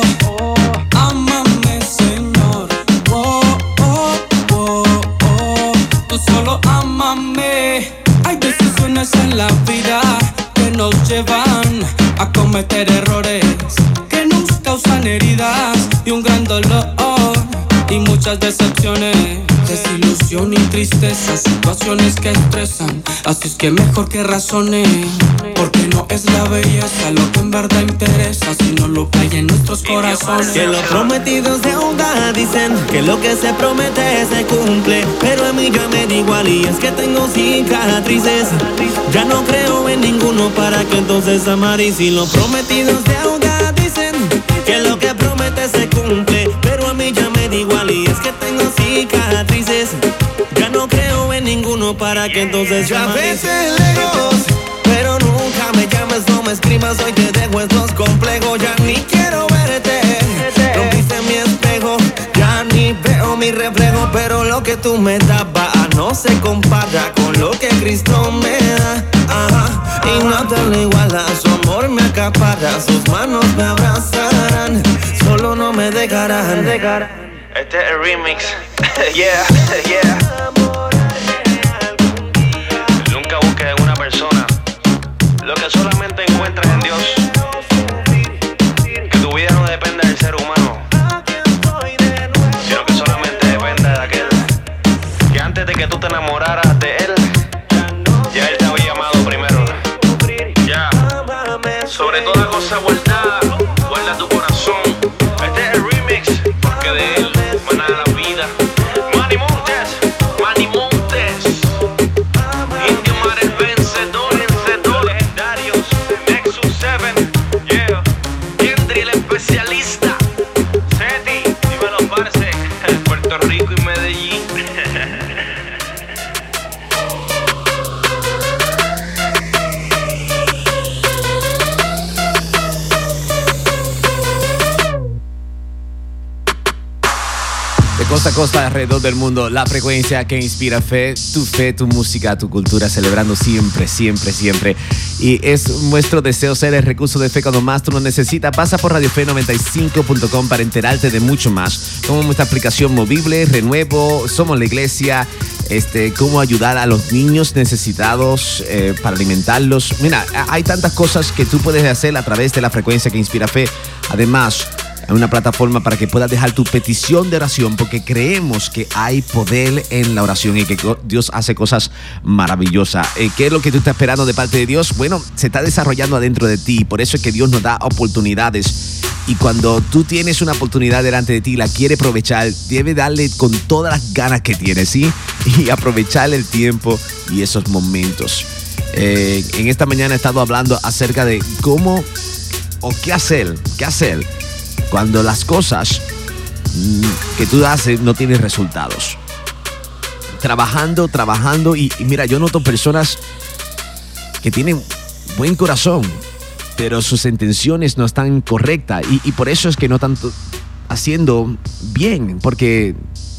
Ámame, Señor. Oh, oh, oh, oh. Tú solo ámame. Hay decisiones en la vida que nos llevan a cometer errores que nos causan heridas y un gran dolor y muchas decepciones, desilusión y tristeza, situaciones que estresan. Así es que mejor que razone, porque no es la belleza lo que en verdad interesa, sino lo que hay en nuestros corazones. Que lo prometido es deuda, dicen que lo que se promete se cumple, pero a mí ya me da igual y es que tengo cicatrices. Ya no creo en ninguno, para que entonces amar. Y si lo prometido es deuda, dicen que lo que promete se cumple, pero a mí ya me da igual y es que tengo cicatrices. Ya no creo en ninguno, para que entonces ya veces lejos, pero nunca me llames, no me escribas, hoy te dejo estos complejos. Ya ni quiero verte, rompiste mi espejo, ya ni veo mi reflejo, pero lo que tú me dabas no se compara con lo que Cristo me da. Ajá. Y nada le iguala, su amor me acapara, sus manos me abrazarán, solo no me dejarán. Este es el remix. Yeah, yeah. Nunca busques en una persona lo que solamente encuentras en Dios. Que tu vida no depende del ser humano, sino que solamente depende de aquel que antes de que tú te enamoraras de él, ya él te había amado primero. Ya, sobre toda cosa guardada, guarda tu corazón. Este es el remix, porque de él mana la vida. Manny Montes, Manny Montes, Indio Mar el vencedor. costa a costa alrededor del mundo. La frecuencia que inspira fe, tu fe, tu música, tu cultura, celebrando siempre, siempre, siempre. Y es nuestro deseo ser el recurso de fe cuando más tú lo necesitas. Pasa por radio fe noventa y cinco punto com para enterarte de mucho más, como nuestra aplicación movible, Renuevo, Somos la Iglesia, este, cómo ayudar a los niños necesitados eh, para alimentarlos. Mira, hay tantas cosas que tú puedes hacer a través de la frecuencia que inspira fe. Además, hay una plataforma para que puedas dejar tu petición de oración, porque creemos que hay poder en la oración y que Dios hace cosas maravillosas. Eh, ¿Qué es lo que tú estás esperando de parte de Dios? Bueno, se está desarrollando adentro de ti. Por eso es que Dios nos da oportunidades. Y cuando tú tienes una oportunidad delante de ti, la quiere aprovechar, debe darle con todas las ganas que tienes, ¿sí? Y aprovechar el tiempo y esos momentos. Eh, en esta mañana he estado hablando acerca de cómo o qué hacer, qué hacer cuando las cosas que tú haces no tienen resultados. Trabajando, trabajando y, y mira, yo noto personas que tienen buen corazón, pero sus intenciones no están correctas y, y por eso es que no están haciendo bien, porque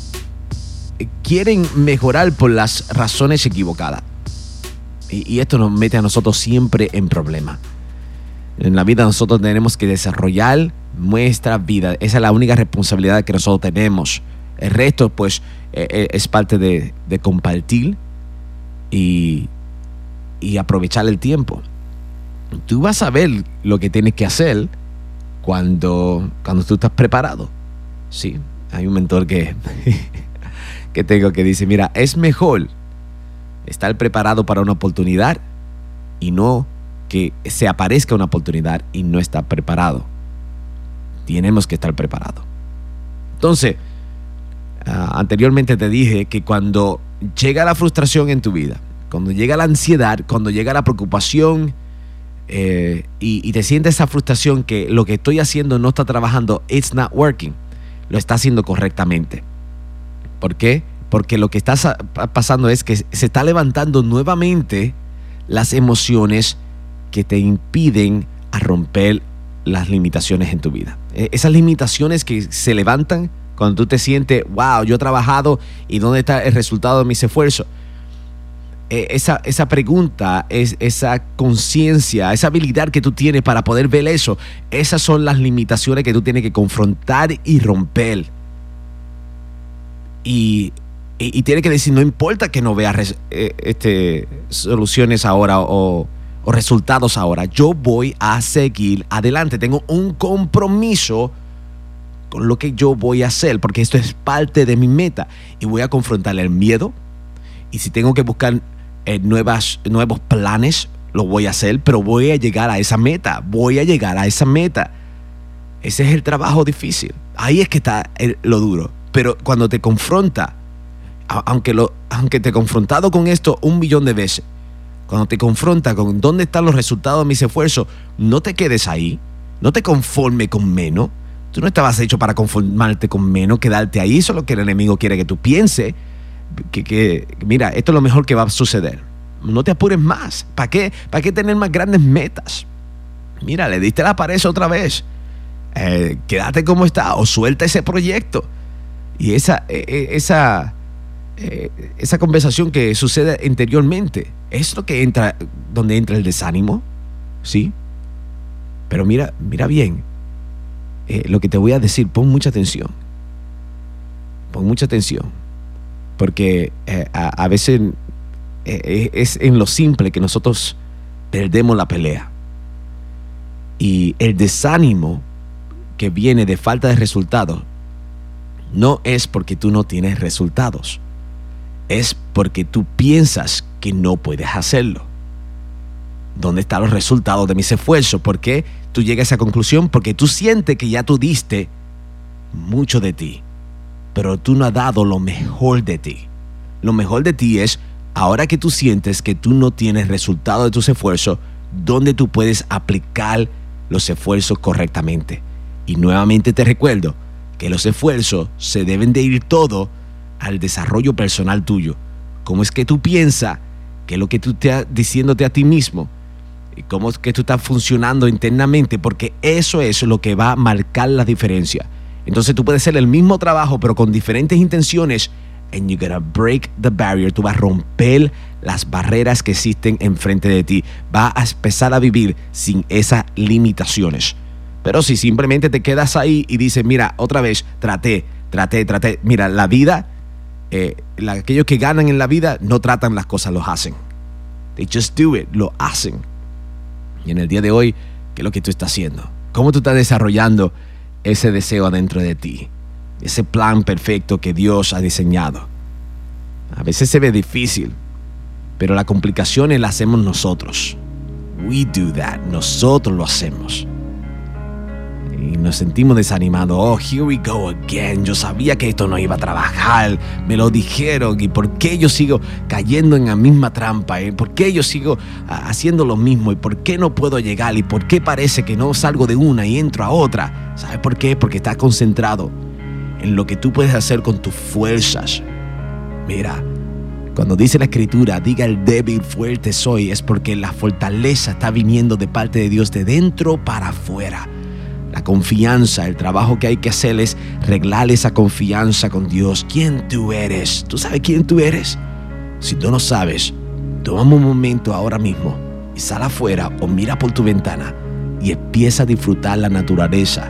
quieren mejorar por las razones equivocadas. Y, y esto nos mete a nosotros siempre en problemas. En la vida nosotros tenemos que desarrollar nuestra vida. Esa es la única responsabilidad que nosotros tenemos. El resto, pues, eh, es parte de, de compartir y, y aprovechar el tiempo. Tú vas a ver lo que tienes que hacer cuando, cuando tú estás preparado. Sí, hay un mentor que, que tengo que dice, mira, es mejor estar preparado para una oportunidad y no que se aparezca una oportunidad y no estar preparado. Tenemos que estar preparados. Entonces, uh, anteriormente te dije que cuando llega la frustración en tu vida, cuando llega la ansiedad, cuando llega la preocupación eh, y, y te sientes esa frustración que lo que estoy haciendo no está trabajando, it's not working, lo está haciendo correctamente. ¿Por qué? Porque lo que está pasando es que se está levantando nuevamente las emociones que te impiden a romper las limitaciones en tu vida. Esas limitaciones que se levantan cuando tú te sientes, wow, yo he trabajado y ¿dónde está el resultado de mis esfuerzos? Esa, esa pregunta, es, esa conciencia, esa habilidad que tú tienes para poder ver eso, esas son las limitaciones que tú tienes que confrontar y romper. Y, y, y tienes que decir, no importa que no veas res, eh, este, soluciones ahora o o resultados ahora, yo voy a seguir adelante. Tengo un compromiso con lo que yo voy a hacer, porque esto es parte de mi meta y voy a confrontar el miedo. Y si tengo que buscar eh, nuevas, nuevos planes, lo voy a hacer, pero voy a llegar a esa meta, voy a llegar a esa meta. Ese es el trabajo difícil. Ahí es que está el, lo duro. Pero cuando te confronta, aunque, lo, aunque te he confrontado con esto un millón de veces, cuando te confronta con dónde están los resultados de mis esfuerzos, no te quedes ahí, no te conformes con menos. Tú no estabas hecho para conformarte con menos, quedarte ahí. Eso es lo que el enemigo quiere que tú pienses, que, que mira, esto es lo mejor que va a suceder. No te apures más. ¿Para qué? ¿Para qué tener más grandes metas? Mira, le diste la pared otra vez. Eh, quédate como está o suelta ese proyecto. Y esa, eh, esa, eh, esa conversación que sucede interiormente es lo que entra, donde entra el desánimo, ¿sí? Pero mira, mira bien, eh, lo que te voy a decir, pon mucha atención, pon mucha atención, porque eh, a, a veces eh, es en lo simple que nosotros perdemos la pelea. Y el desánimo que viene de falta de resultados no es porque tú no tienes resultados, es porque tú piensas que no puedes hacerlo. ¿Dónde están los resultados de mis esfuerzos? ¿Por qué tú llegas a esa conclusión? Porque tú sientes que ya tú diste mucho de ti, pero tú no has dado lo mejor de ti. Lo mejor de ti es, ahora que tú sientes que tú no tienes resultado de tus esfuerzos, ¿dónde tú puedes aplicar los esfuerzos correctamente? Y nuevamente te recuerdo que los esfuerzos se deben de ir todo al desarrollo personal tuyo. ¿Cómo es que tú piensas? ¿Qué es lo que tú estás diciéndote a ti mismo? ¿Y cómo es que tú estás funcionando internamente? Porque eso es lo que va a marcar la diferencia Entonces tú puedes hacer el mismo trabajo, pero con diferentes intenciones. And you're gonna break the barrier. Tú vas a romper las barreras que existen enfrente de ti. Vas a empezar a vivir sin esas limitaciones. Pero si simplemente te quedas ahí y dices, mira, otra vez, traté, traté, traté. Mira, la vida, eh, la, aquellos que ganan en la vida no tratan las cosas, los hacen. They just do it, lo hacen. Y en el día de hoy, ¿qué es lo que tú estás haciendo? ¿Cómo tú estás desarrollando ese deseo adentro de ti? Ese plan perfecto que Dios ha diseñado. A veces se ve difícil, pero las complicaciones las hacemos nosotros. We do that. Nosotros lo hacemos. Y nos sentimos desanimados. Oh, here we go again. Yo sabía que esto no iba a trabajar. Me lo dijeron. ¿Y por qué yo sigo cayendo en la misma trampa? ¿Eh? ¿Por qué yo sigo haciendo lo mismo? ¿Y por qué no puedo llegar? ¿Y por qué parece que no salgo de una y entro a otra? ¿Sabes por qué? Porque estás concentrado en lo que tú puedes hacer con tus fuerzas. Mira, cuando dice la escritura, diga el débil fuerte soy, es porque la fortaleza está viniendo de parte de Dios de dentro para afuera. La confianza, el trabajo que hay que hacer es arreglar esa confianza con Dios. ¿Quién tú eres? ¿Tú sabes quién tú eres? Si tú no sabes, toma un momento ahora mismo y sal afuera o mira por tu ventana y empieza a disfrutar la naturaleza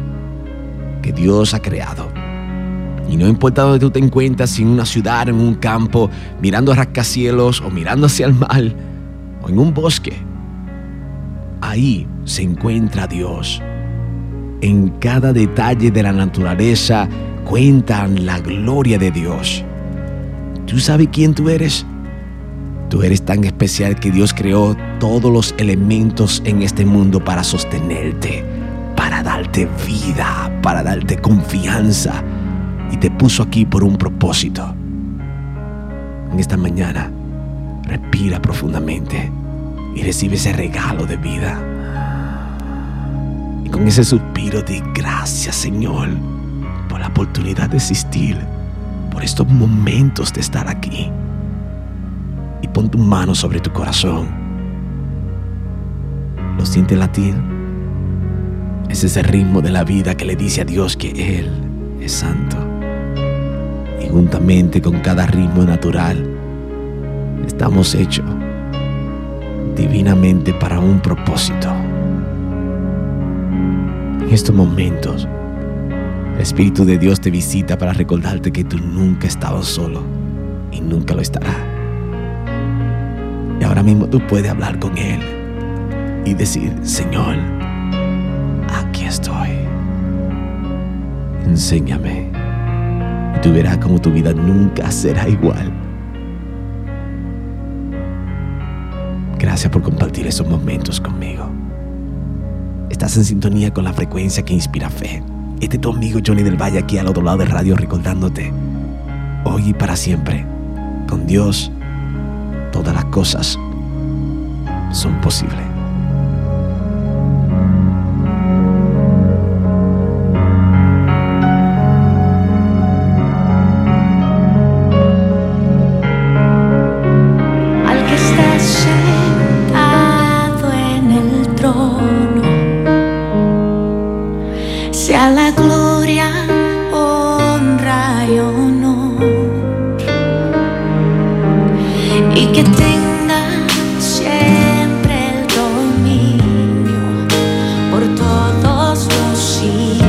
que Dios ha creado. Y no importa dónde tú te encuentres, si en una ciudad, en un campo, mirando a rascacielos o mirando hacia el mar o en un bosque, ahí se encuentra Dios. En cada detalle de la naturaleza cuentan la gloria de Dios. ¿Tú sabes quién tú eres? Tú eres tan especial que Dios creó todos los elementos en este mundo para sostenerte, para darte vida, para darte confianza, y te puso aquí por un propósito. En esta mañana, respira profundamente y recibe ese regalo de vida. Y con ese suspiro di gracias, Señor, por la oportunidad de existir, por estos momentos de estar aquí. Y pon tu mano sobre tu corazón. ¿Lo sientes latir? Es ese ritmo de la vida que le dice a Dios que Él es santo. Y juntamente con cada ritmo natural, estamos hechos divinamente para un propósito. En estos momentos, el Espíritu de Dios te visita para recordarte que tú nunca estabas solo y nunca lo estarás. Y ahora mismo tú puedes hablar con Él y decir, Señor, aquí estoy. Enséñame. Y tú verás cómo tu vida nunca será igual. Gracias por compartir esos momentos conmigo. Estás en sintonía con la frecuencia que inspira fe. Este es tu amigo Johnny del Valle aquí al otro lado de radio recordándote. Hoy y para siempre, con Dios, todas las cosas son posibles. Sea la gloria, honra y honor, y que tenga siempre el dominio por todos los siglos,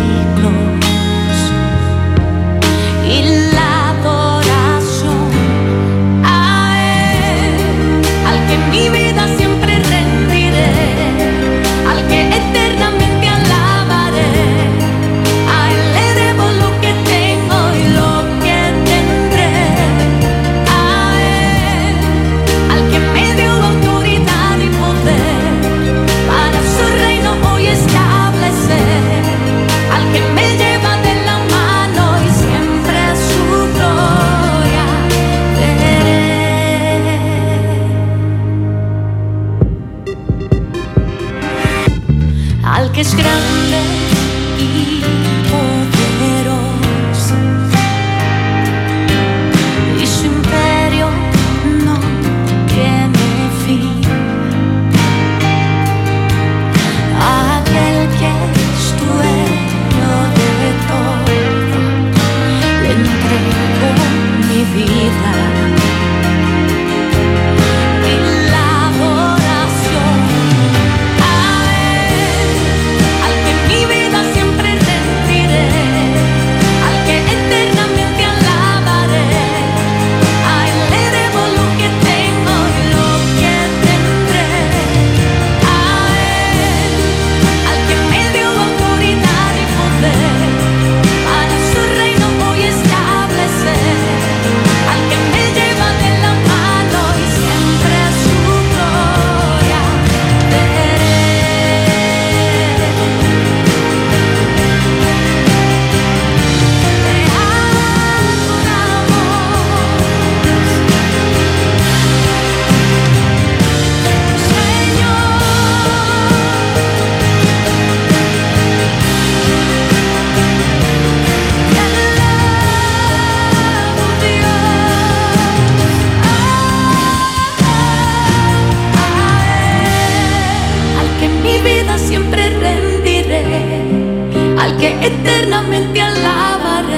y la adoración a Él, al que mi vida siempre rendiré, al que eternamente al que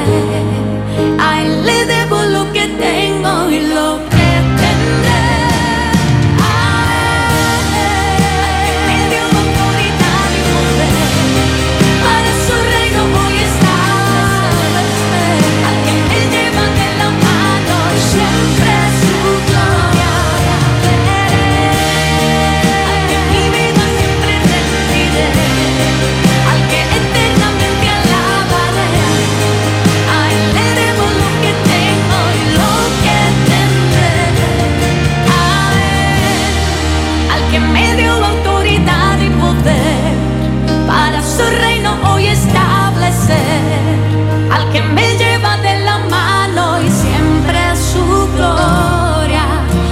A él le debo lo que tengo y lo que tendré. A él me dio autoridad y poder. Para su reino voy a estar. Al que me lleva de la mano y siempre su gloria veré. Al que mi vida siempre rendiré. Al que eternamente alabaré. A él le debo lo que tengo y lo que tendré. A él, al que me dio autoridad y poder. Para su reino hoy establecer. Al que me lleva de la mano y siempre su gloria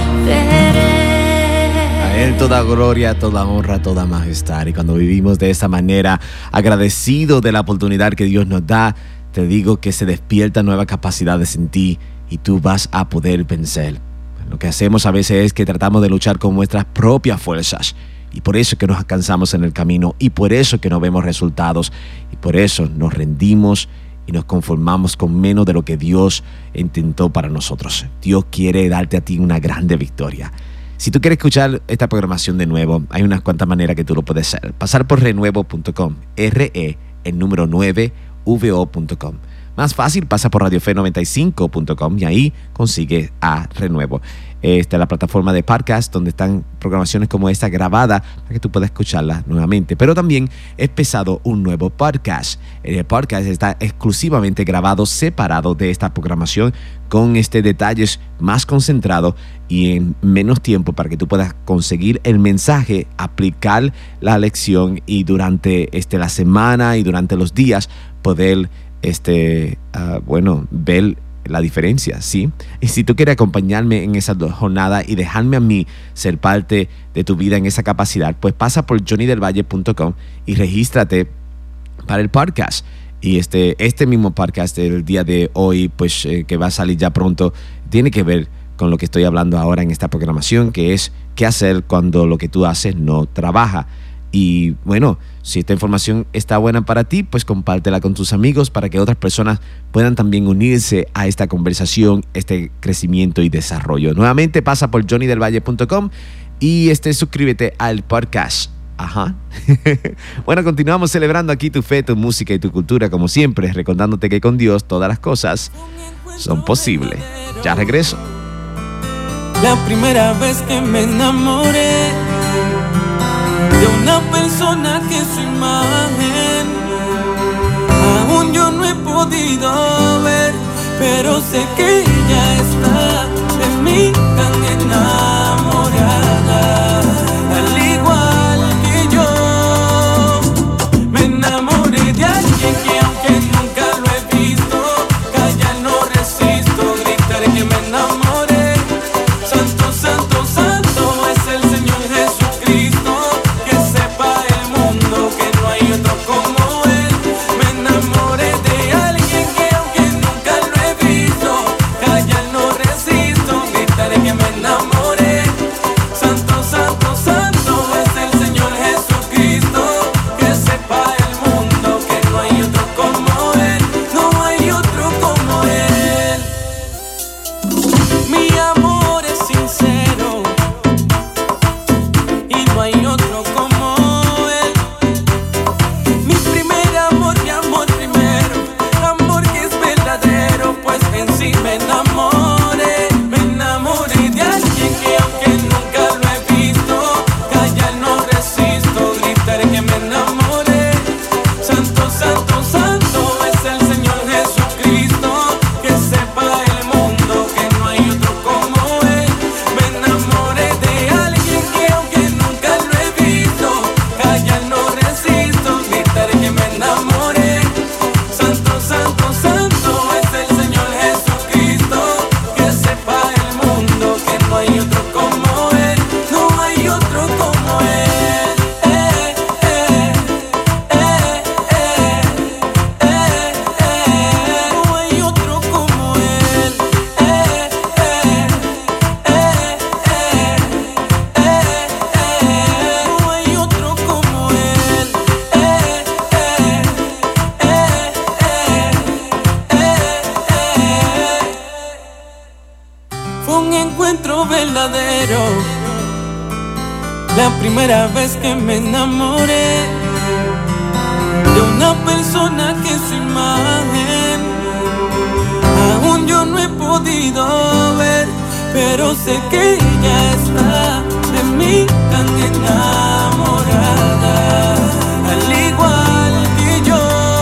veré. A Él toda gloria, toda honra, toda majestad. Y cuando vivimos de esa manera, agradecido de la oportunidad que Dios nos da, te digo que se despiertan nuevas capacidades en ti y tú vas a poder vencer. Lo que hacemos a veces es que tratamos de luchar con nuestras propias fuerzas. Y por eso que nos cansamos en el camino, y por eso que no vemos resultados, y por eso nos rendimos y nos conformamos con menos de lo que Dios intentó para nosotros. Dios quiere darte a ti una grande victoria. Si tú quieres escuchar esta programación de nuevo, hay unas cuantas maneras que tú lo puedes hacer. Pasar por renuevo punto com, R E, el número nueve, V O punto com. Más fácil, pasa por radio fe noventa y cinco punto com y ahí consigue a Renuevo. Esta es la plataforma de podcast donde están programaciones como esta grabada para que tú puedas escucharla nuevamente. Pero también he empezado un nuevo podcast. El podcast está exclusivamente grabado, separado de esta programación, con este detalles más concentrados y en menos tiempo para que tú puedas conseguir el mensaje, aplicar la lección y durante este, la semana y durante los días poder este, uh, bueno, ver la diferencia, ¿sí? Y si tú quieres acompañarme en esa jornada y dejarme a mí ser parte de tu vida en esa capacidad, pues pasa por johnny del valle punto com y regístrate para el podcast. Y este, este mismo podcast del día de hoy, pues eh, que va a salir ya pronto, tiene que ver con lo que estoy hablando ahora en esta programación, que es qué hacer cuando lo que tú haces no trabaja. Y bueno, si esta información está buena para ti, pues compártela con tus amigos para que otras personas puedan también unirse a esta conversación, este crecimiento y desarrollo. Nuevamente pasa por johnny del valle punto com y este, suscríbete al podcast. Ajá. Bueno, continuamos celebrando aquí tu fe, tu música y tu cultura, como siempre, recordándote que con Dios todas las cosas son posibles. Ya regreso. La primera vez que me enamoré de una persona que su imagen aún yo no he podido ver, pero sé que ella está de mí tan enamorada, al igual que yo. Me enamoré de alguien que aunque nunca lo he visto, callar no resisto, gritaré que me enamoré. Santo, santo, santo es el Señor Jesucristo. Como él, me enamoré de alguien que aunque nunca lo he visto, encuentro verdadero. La primera vez que me enamoré de una persona que su imagen aún yo no he podido ver, pero sé que ella está de mí tan enamorada, al igual que yo.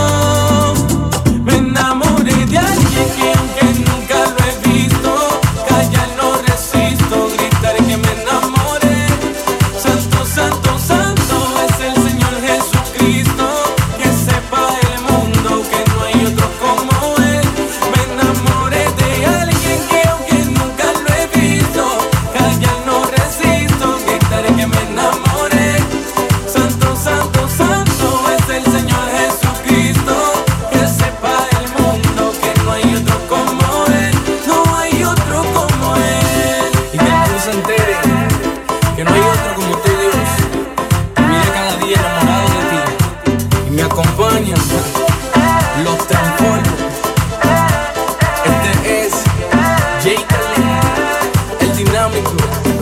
Me enamoré de alguien que aunque nunca lo he visto, callar no resisto, gritar que me enamoré. Santo, santo, santo es el Señor Jesucristo, que sepa el mundo que no hay otro como Él. Me enamoré de alguien que aunque nunca lo he visto, callar no resisto, gritar que me enamoré. Santo, santo, santo es el Señor Jesucristo, que sepa el mundo que no hay otro como Él, no hay otro como Él. Y que todos se enteren que no hay otro como tú, Dios. Mira cada día enamorado de ti y me acompañas, los transformo. Este es Jay Khaled, el dinámico.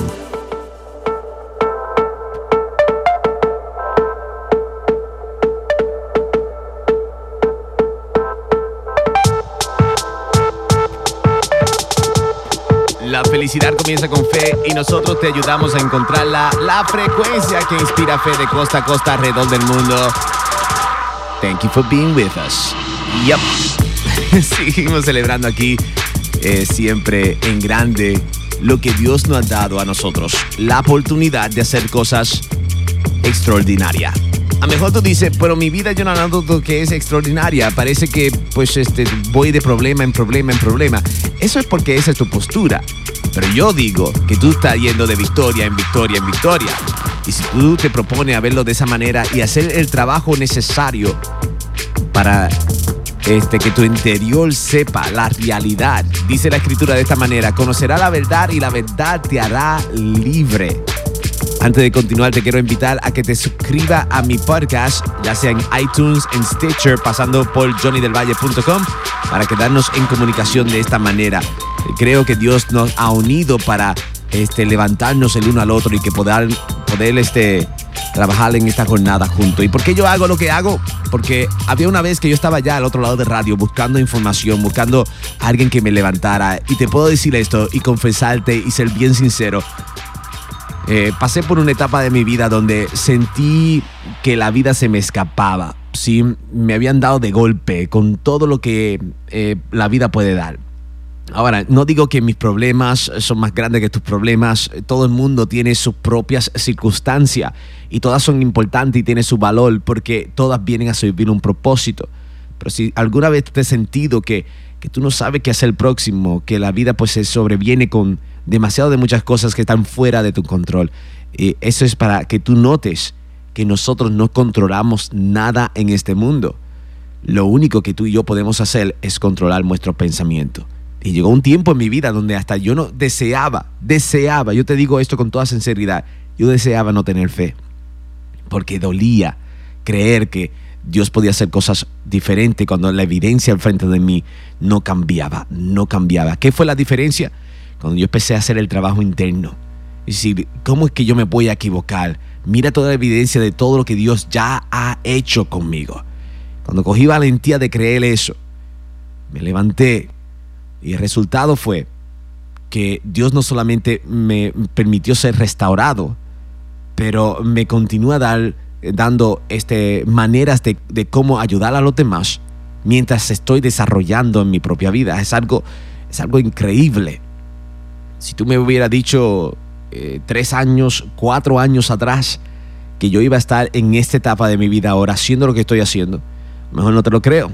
La felicidad comienza con fe y nosotros te ayudamos a encontrarla. La frecuencia que inspira fe de costa a costa alrededor del mundo. Thank you for being with us. Yep. Seguimos celebrando aquí eh, siempre en grande lo que Dios nos ha dado a nosotros. La oportunidad de hacer cosas extraordinarias. A lo mejor tú dices, pero mi vida yo no noto que es extraordinaria. Parece que pues este, voy de problema en problema en problema. Eso es porque esa es tu postura. Pero yo digo que tú estás yendo de victoria en victoria en victoria. Y si tú te propones a verlo de esa manera y hacer el trabajo necesario para este, que tu interior sepa la realidad, dice la Escritura de esta manera: conocerá la verdad y la verdad te hará libre. Antes de continuar, te quiero invitar a que te suscribas a mi podcast, ya sea en iTunes, en Stitcher, pasando por johnny del valle punto com, para quedarnos en comunicación de esta manera. Creo que Dios nos ha unido para este, levantarnos el uno al otro y que poder, poder este, trabajar en esta jornada juntos. ¿Y por qué yo hago lo que hago? Porque había una vez que yo estaba ya al otro lado de radio buscando información, buscando a alguien que me levantara. Y te puedo decir esto y confesarte y ser bien sincero. Eh, pasé por una etapa de mi vida donde sentí que la vida se me escapaba. Sí, me habían dado de golpe con todo lo que eh, la vida puede dar. Ahora, no digo que mis problemas son más grandes que tus problemas. Todo el mundo tiene sus propias circunstancias y todas son importantes y tienen su valor porque todas vienen a servir un propósito. Pero si alguna vez te has sentido que, que tú no sabes qué hacer el próximo, que la vida pues se sobreviene con demasiado de muchas cosas que están fuera de tu control, eh, eso es para que tú notes que nosotros no controlamos nada en este mundo. Lo único que tú y yo podemos hacer es controlar nuestro pensamiento. Y llegó un tiempo en mi vida donde hasta yo no deseaba, deseaba, yo te digo esto con toda sinceridad, yo deseaba no tener fe, porque dolía creer que Dios podía hacer cosas diferentes cuando la evidencia al frente de mí no cambiaba, no cambiaba. ¿Qué fue la diferencia? Cuando yo empecé a hacer el trabajo interno. Es decir, ¿cómo es que yo me voy a equivocar? Mira toda la evidencia de todo lo que Dios ya ha hecho conmigo. Cuando cogí valentía de creer eso, me levanté y el resultado fue que Dios no solamente me permitió ser restaurado, pero me continúa dar, dando este, maneras de, de cómo ayudar a los demás mientras estoy desarrollando en mi propia vida. Es algo, es algo increíble. Si tú me hubieras dicho eh, tres años, cuatro años atrás que yo iba a estar en esta etapa de mi vida ahora haciendo lo que estoy haciendo, mejor no te lo creo.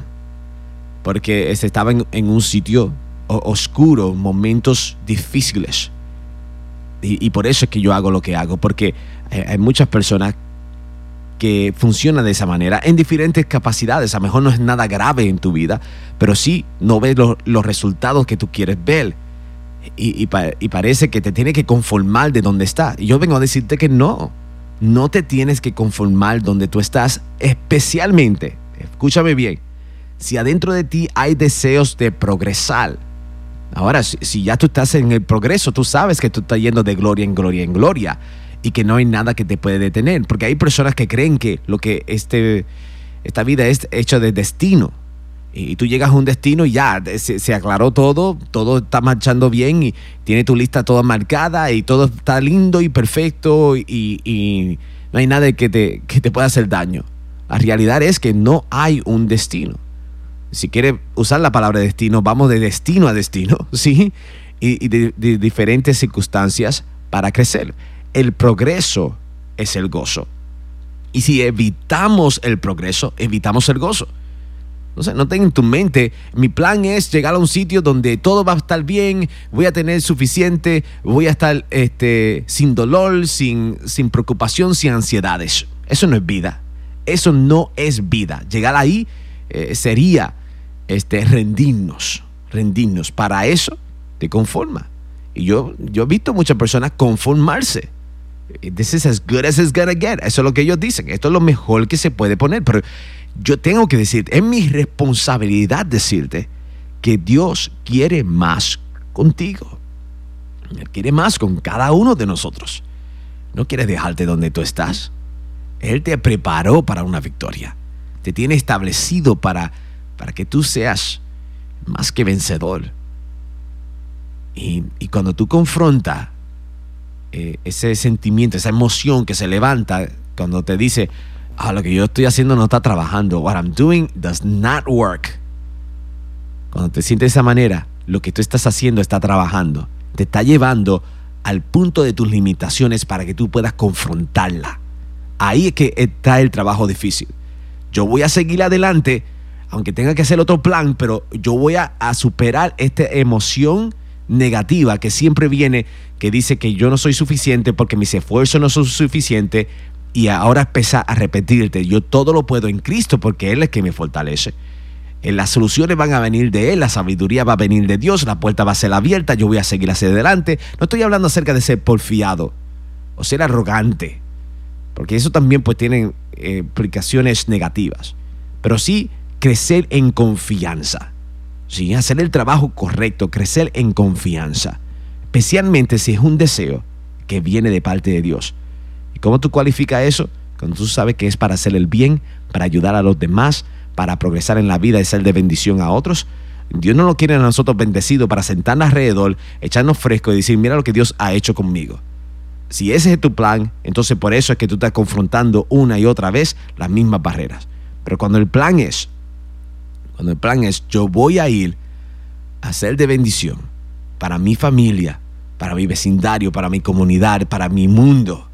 Porque estaba en, en un sitio oscuro, momentos difíciles. Y, y por eso es que yo hago lo que hago, porque hay muchas personas que funcionan de esa manera en diferentes capacidades. A lo mejor no es nada grave en tu vida, pero sí no ves lo, los resultados que tú quieres ver. Y, y, y parece que te tienes que conformar de donde estás. Y yo vengo a decirte que no, no te tienes que conformar donde tú estás, especialmente, escúchame bien, si adentro de ti hay deseos de progresar, Ahora, si, si ya tú estás en el progreso, tú sabes que tú estás yendo de gloria en gloria en gloria y que no hay nada que te puede detener. Porque hay personas que creen que lo que este, esta vida es hecha de destino. Y tú llegas a un destino y ya se, se aclaró todo, todo está marchando bien y tiene tu lista toda marcada y todo está lindo y perfecto y, y no hay nada que te, que te pueda hacer daño. La realidad es que no hay un destino. Si quieres usar la palabra destino, vamos de destino a destino, ¿sí? Y, y de, de diferentes circunstancias para crecer. El progreso es el gozo. Y si evitamos el progreso, evitamos el gozo. No sé, no ten en tu mente, mi plan es llegar a un sitio donde todo va a estar bien, voy a tener suficiente, voy a estar este, sin dolor, sin, sin preocupación, sin ansiedades. Eso no es vida. Eso no es vida. Llegar ahí eh, sería este, rendirnos, rendirnos. Para eso te conforma. Y yo, yo he visto muchas personas conformarse. This is as good as it's gonna get. Eso es lo que ellos dicen. Esto es lo mejor que se puede poner. Pero yo tengo que decirte, es mi responsabilidad decirte que Dios quiere más contigo. Él quiere más con cada uno de nosotros. No quiere dejarte donde tú estás. Él te preparó para una victoria. Te tiene establecido para, para que tú seas más que vencedor. Y, y cuando tú confrontas eh, ese sentimiento, esa emoción que se levanta cuando te dice, ah, lo que yo estoy haciendo no está trabajando. What I'm doing does not work. Cuando te sientes de esa manera, lo que tú estás haciendo está trabajando. Te está llevando al punto de tus limitaciones para que tú puedas confrontarla. Ahí es que está el trabajo difícil. Yo voy a seguir adelante, aunque tenga que hacer otro plan, pero yo voy a, a superar esta emoción negativa que siempre viene, que dice que yo no soy suficiente porque mis esfuerzos no son suficientes. Y ahora empieza a repetirte, yo todo lo puedo en Cristo porque Él es que me fortalece. Las soluciones van a venir de Él, la sabiduría va a venir de Dios, la puerta va a ser abierta, yo voy a seguir hacia adelante. No estoy hablando acerca de ser porfiado o ser arrogante, porque eso también pues tiene eh, implicaciones negativas. Pero sí crecer en confianza, ¿sí? Hacer el trabajo correcto, crecer en confianza, especialmente si es un deseo que viene de parte de Dios. ¿Y cómo tú cualificas eso? Cuando tú sabes que es para hacer el bien, para ayudar a los demás, para progresar en la vida y ser de bendición a otros. Dios no nos quiere a nosotros bendecidos para sentarnos alrededor, echarnos fresco y decir, mira lo que Dios ha hecho conmigo. Si ese es tu plan, entonces por eso es que tú estás confrontando una y otra vez las mismas barreras. Pero cuando el plan es, cuando el plan es, yo voy a ir a ser de bendición para mi familia, para mi vecindario, para mi comunidad, para mi mundo.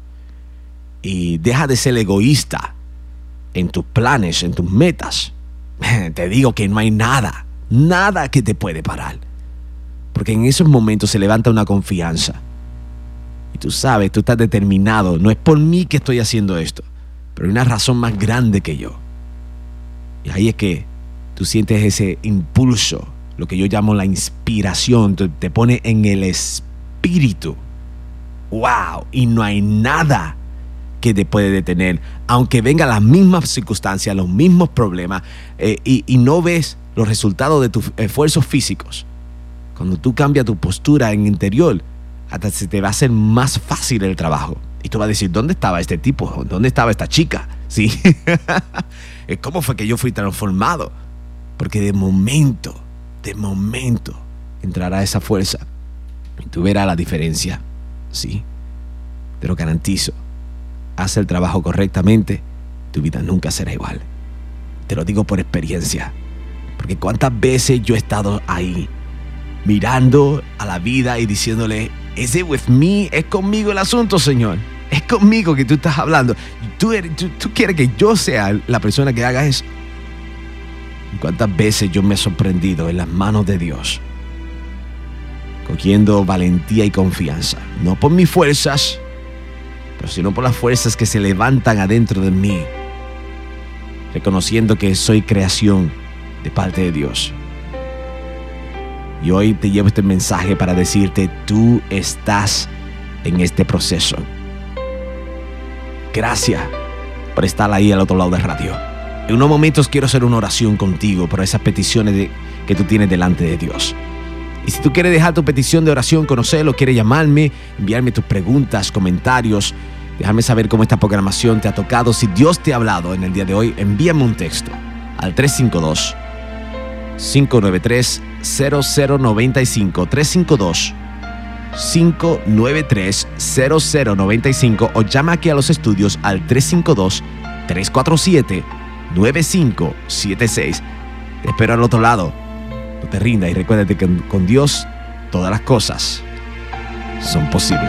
Y deja de ser egoísta en tus planes, en tus metas. Te digo que no hay nada, nada que te puede parar. Porque en esos momentos se levanta una confianza. Y tú sabes, tú estás determinado. No es por mí que estoy haciendo esto, pero hay una razón más grande que yo. Y ahí es que tú sientes ese impulso, lo que yo llamo la inspiración. Te, te pone en el espíritu. ¡Wow! Y no hay nada que te puede detener, aunque vengan las mismas circunstancias, los mismos problemas, eh, y, y no ves los resultados de tus esfuerzos físicos. Cuando tú cambias tu postura en interior, hasta se te va a hacer más fácil el trabajo. Y tú vas a decir, ¿dónde estaba este tipo? ¿Dónde estaba esta chica? ¿Sí? ¿Cómo fue que yo fui transformado? Porque de momento, de momento, entrará esa fuerza y tú verás la diferencia. ¿Sí? Te lo garantizo. Haz el trabajo correctamente, tu vida nunca será igual. Te lo digo por experiencia. Porque cuántas veces yo he estado ahí, mirando a la vida y diciéndole, ¿is it with me? Es conmigo el asunto, Señor. Es conmigo que tú estás hablando. Tú, eres, tú, tú quieres que yo sea la persona que haga eso. ¿Y cuántas veces yo me he sorprendido en las manos de Dios, cogiendo valentía y confianza? No por mis fuerzas, pero sino por las fuerzas que se levantan adentro de mí, reconociendo que soy creación de parte de Dios. Y hoy te llevo este mensaje para decirte, tú estás en este proceso. Gracias por estar ahí al otro lado de radio. En unos momentos quiero hacer una oración contigo por esas peticiones de, que tú tienes delante de Dios. Y si tú quieres dejar tu petición de oración, conocerlo, quieres llamarme, enviarme tus preguntas, comentarios, dejarme saber cómo esta programación te ha tocado. Si Dios te ha hablado en el día de hoy, envíame un texto al tres cinco dos, cinco nueve tres, cero cero nueve cinco, tres cinco dos, cinco nueve tres, cero cero nueve cinco, o llama aquí a los estudios al tres cinco dos, tres cuatro siete, nueve cinco siete seis. Te espero al otro lado. No te rindas y recuérdate que con Dios todas las cosas son posibles.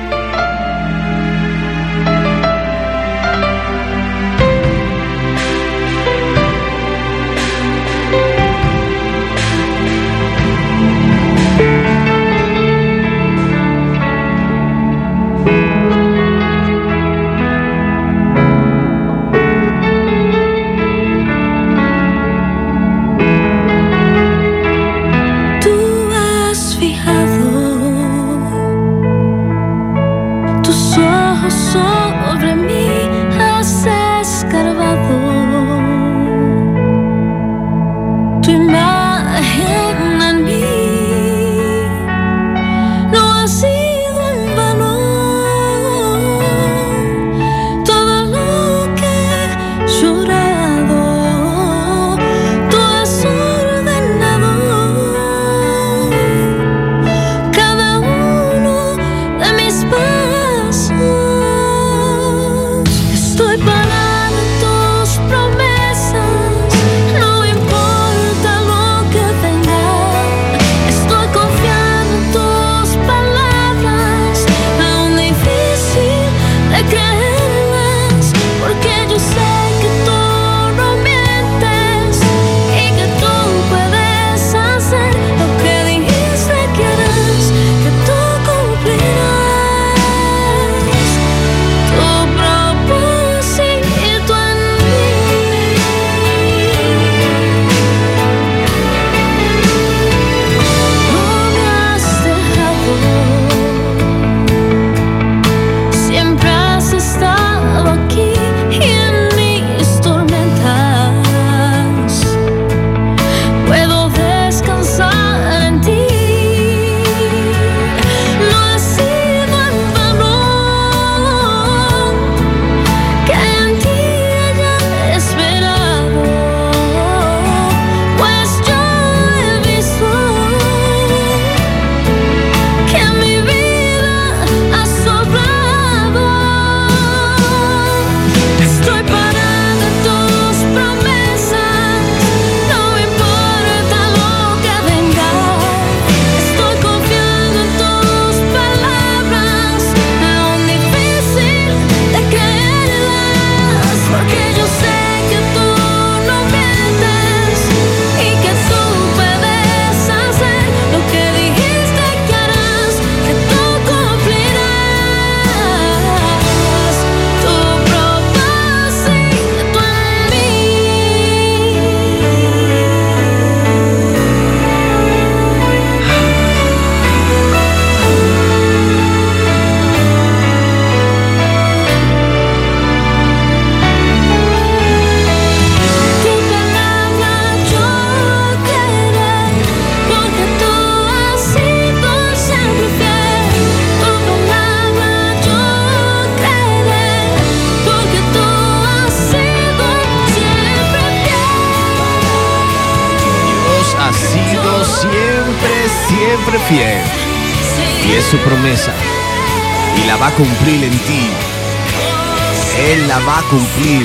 Siempre fiel, y es su promesa, y la va a cumplir en ti. Él la va a cumplir.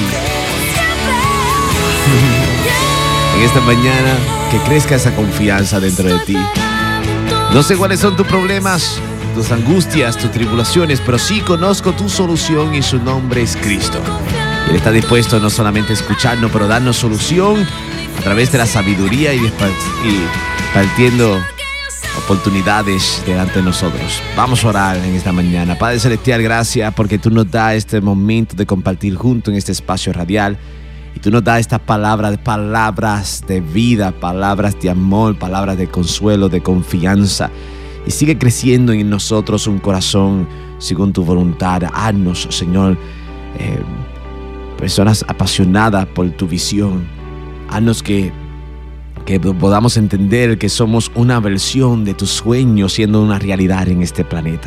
En esta mañana, que crezca esa confianza dentro de ti. No sé cuáles son tus problemas, tus angustias, tus tribulaciones, pero sí conozco tu solución y su nombre es Cristo. Y Él está dispuesto no solamente a escucharnos, pero darnos solución a través de la sabiduría y, y partiendo oportunidades delante de nosotros. Vamos a orar en esta mañana. Padre Celestial, gracias porque tú nos das este momento de compartir juntos en este espacio radial. Y tú nos das estas palabras, palabras de vida, palabras de amor, palabras de consuelo, de confianza. Y sigue creciendo en nosotros un corazón según tu voluntad. Haznos, Señor, eh, personas apasionadas por tu visión. Haznos que que podamos entender que somos una versión de tus sueños siendo una realidad en este planeta.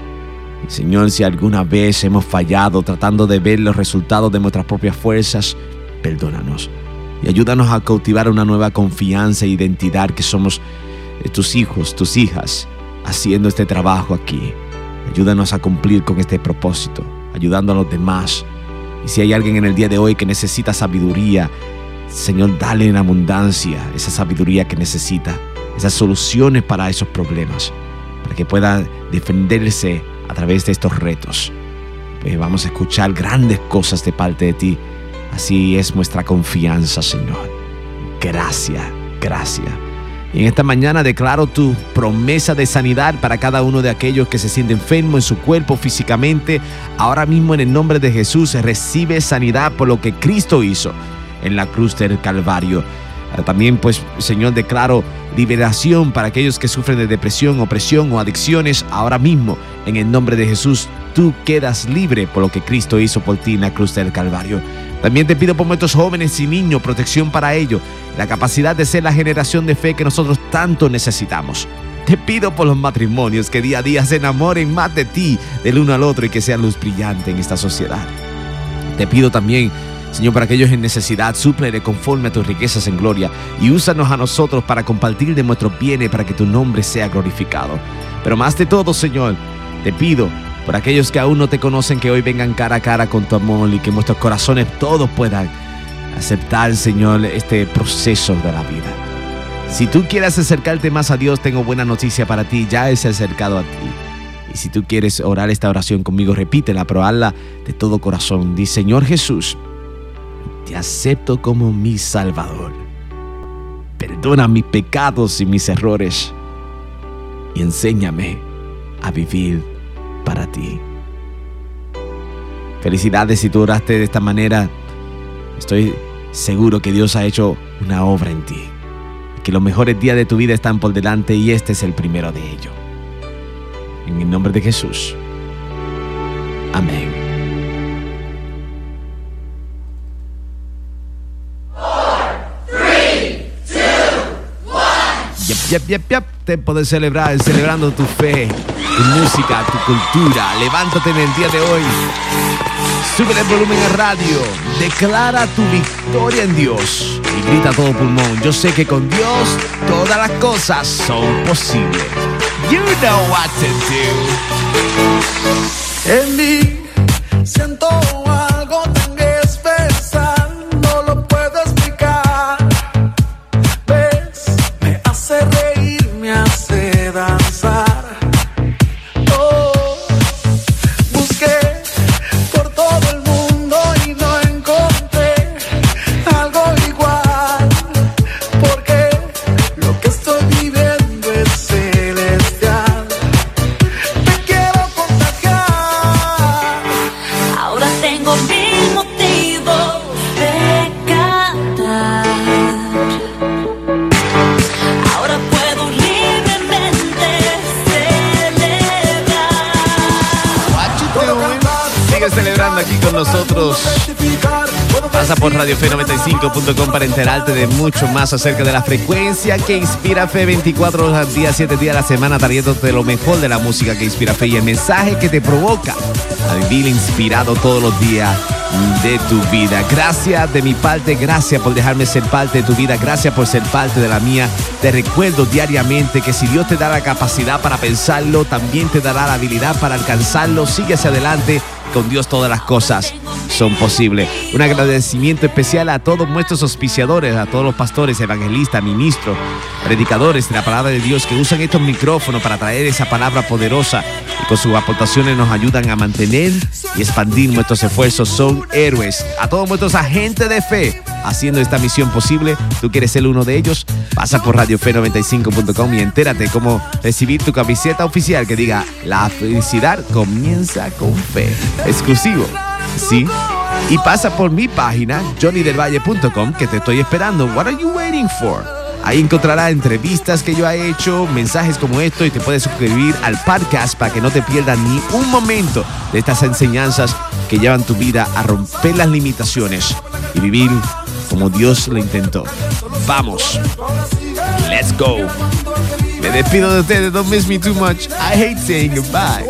Señor, si alguna vez hemos fallado tratando de ver los resultados de nuestras propias fuerzas, perdónanos y ayúdanos a cultivar una nueva confianza e identidad que somos tus hijos, tus hijas, haciendo este trabajo aquí. Ayúdanos a cumplir con este propósito, ayudando a los demás. Y si hay alguien en el día de hoy que necesita sabiduría, Señor, dale en abundancia esa sabiduría que necesita, esas soluciones para esos problemas, para que pueda defenderse a través de estos retos. Pues vamos a escuchar grandes cosas de parte de ti. Así es nuestra confianza, Señor. Gracias, gracias. Y en esta mañana declaro tu promesa de sanidad para cada uno de aquellos que se sienten enfermos en su cuerpo físicamente. Ahora mismo, en el nombre de Jesús, recibe sanidad por lo que Cristo hizo en la cruz del Calvario. También, pues, Señor, declaro liberación para aquellos que sufren de depresión, opresión o adicciones. Ahora mismo, en el nombre de Jesús, tú quedas libre por lo que Cristo hizo por ti en la cruz del Calvario. También te pido por nuestros jóvenes y niños protección para ellos, la capacidad de ser la generación de fe que nosotros tanto necesitamos. Te pido por los matrimonios que día a día se enamoren más de ti, del uno al otro, y que sean luz brillante en esta sociedad. Te pido también, Señor, para aquellos en necesidad, súplele conforme a tus riquezas en gloria y úsanos a nosotros para compartir de nuestros bienes para que tu nombre sea glorificado. Pero más de todo, Señor, te pido por aquellos que aún no te conocen, que hoy vengan cara a cara con tu amor y que nuestros corazones todos puedan aceptar, Señor, este proceso de la vida. Si tú quieres acercarte más a Dios, tengo buena noticia para ti, ya Él se ha acercado a ti. Y si tú quieres orar esta oración conmigo, repítela, pero hazla de todo corazón. Di: Señor Jesús, te acepto como mi Salvador. Perdona mis pecados y mis errores y enséñame a vivir para ti. Felicidades si tú oraste de esta manera. Estoy seguro que Dios ha hecho una obra en ti, que los mejores días de tu vida están por delante y este es el primero de ellos. En el nombre de Jesús. Amén. Yep, yep, yep, yep. Tiempo de celebrar, celebrando tu fe, tu música, tu cultura. Levántate en el día de hoy. Sube el volumen a radio. Declara tu victoria en Dios. Y grita a todo pulmón: yo sé que con Dios todas las cosas son posibles. You know what to do. En mí siento algo tan especial, no lo puedo explicar. Ves, me hace reír, me hace danzar. Oh, busqué por todo el mundo y no encontré algo igual, porque lo que estoy viviendo es celestial. Te quiero contagiar. Ahora tengo mil motivos de cantar. Ahora puedo libremente celebrar. What you doing? Sigue celebrando aquí con nosotros. Pasa por radio fe noventa y cinco punto com para enterarte de mucho más acerca de la frecuencia que inspira fe. Veinticuatro horas al día, siete días a la semana, trayéndote lo mejor de la música que inspira fe y el mensaje que te provoca a vivir inspirado todos los días de tu vida. Gracias de mi parte, gracias por dejarme ser parte de tu vida, gracias por ser parte de la mía. Te recuerdo diariamente que si Dios te da la capacidad para pensarlo, también te dará la habilidad para alcanzarlo. Sigue hacia adelante. Con Dios todas las cosas son posibles. Un agradecimiento especial a todos nuestros auspiciadores, a todos los pastores, evangelistas, ministros, predicadores de la palabra de Dios que usan estos micrófonos para traer esa palabra poderosa y con sus aportaciones nos ayudan a mantener y expandir nuestros esfuerzos. Son héroes. A todos nuestros agentes de fe haciendo esta misión posible. ¿Tú quieres ser uno de ellos? Pasa por radio fe noventa y cinco punto com y entérate cómo recibir tu camiseta oficial que diga: la felicidad comienza con fe. Exclusivo, ¿sí? Y pasa por mi página johnny del valle punto com que te estoy esperando. What are you waiting for? Ahí encontrarás entrevistas que yo he hecho, mensajes como esto, y te puedes suscribir al podcast para que no te pierdas ni un momento de estas enseñanzas que llevan tu vida a romper las limitaciones y vivir como Dios lo intentó. Vamos. Let's go. Me despido de ustedes. Don't miss me too much. I hate saying goodbye.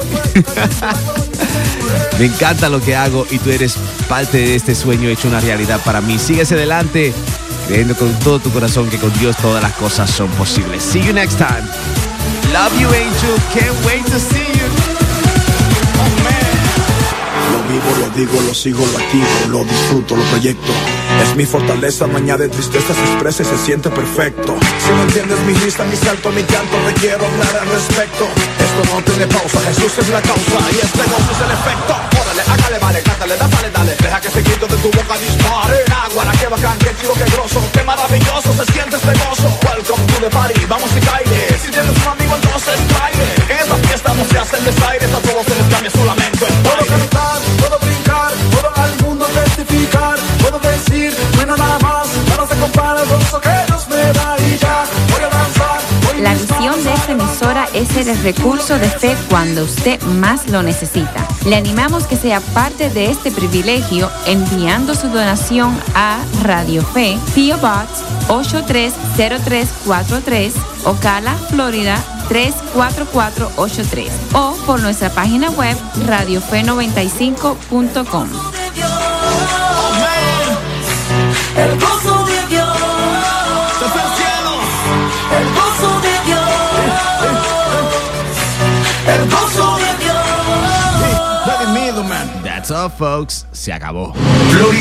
Me encanta lo que hago y tú eres parte de este sueño hecho una realidad para mí. Síguese adelante, creyendo con todo tu corazón que con Dios todas las cosas son posibles. See you next time. Love you, Angel. Can't wait to see you. Oh, man. Lo vivo, lo digo, lo sigo, lo activo, lo disfruto, lo proyecto. Es mi fortaleza, no añade tristeza, se expresa y se siente perfecto. Si no entiendes mi lista, mi salto, mi canto, requiero hablar al respecto. Esto no tiene pausa, Jesús es la causa y este gozo es el efecto. Órale, hágale, vale, cántale, dale, dale, deja que ese grito de tu boca dispare. Agua, qué bacán, qué chido, qué grosso, qué maravilloso se siente este gozo. Welcome to the party, vamos y caile. Si tienes un amigo, entonces baile. En esta fiesta no se hacen desaires, a todos se les cambia su lamento en baile. Puedo cantar, puedo brincar, puedo al mundo testificar, puedo decir, no hay nada más, nada se compara al gozo que Dios me da y ya voy a danzar. La misión de esta emisora es ser el recurso de fe cuando usted más lo necesita. Le animamos que sea parte de este privilegio enviando su donación a Radio Fe, P O Box ocho tres cero tres cuatro tres, Ocala, Florida tres cuatro cuatro ocho tres o por nuestra página web radio fe noventa y cinco punto com. El gozo de Dios, el gozo de Dios, el gozo de Dios. That's all, folks. Se acabó.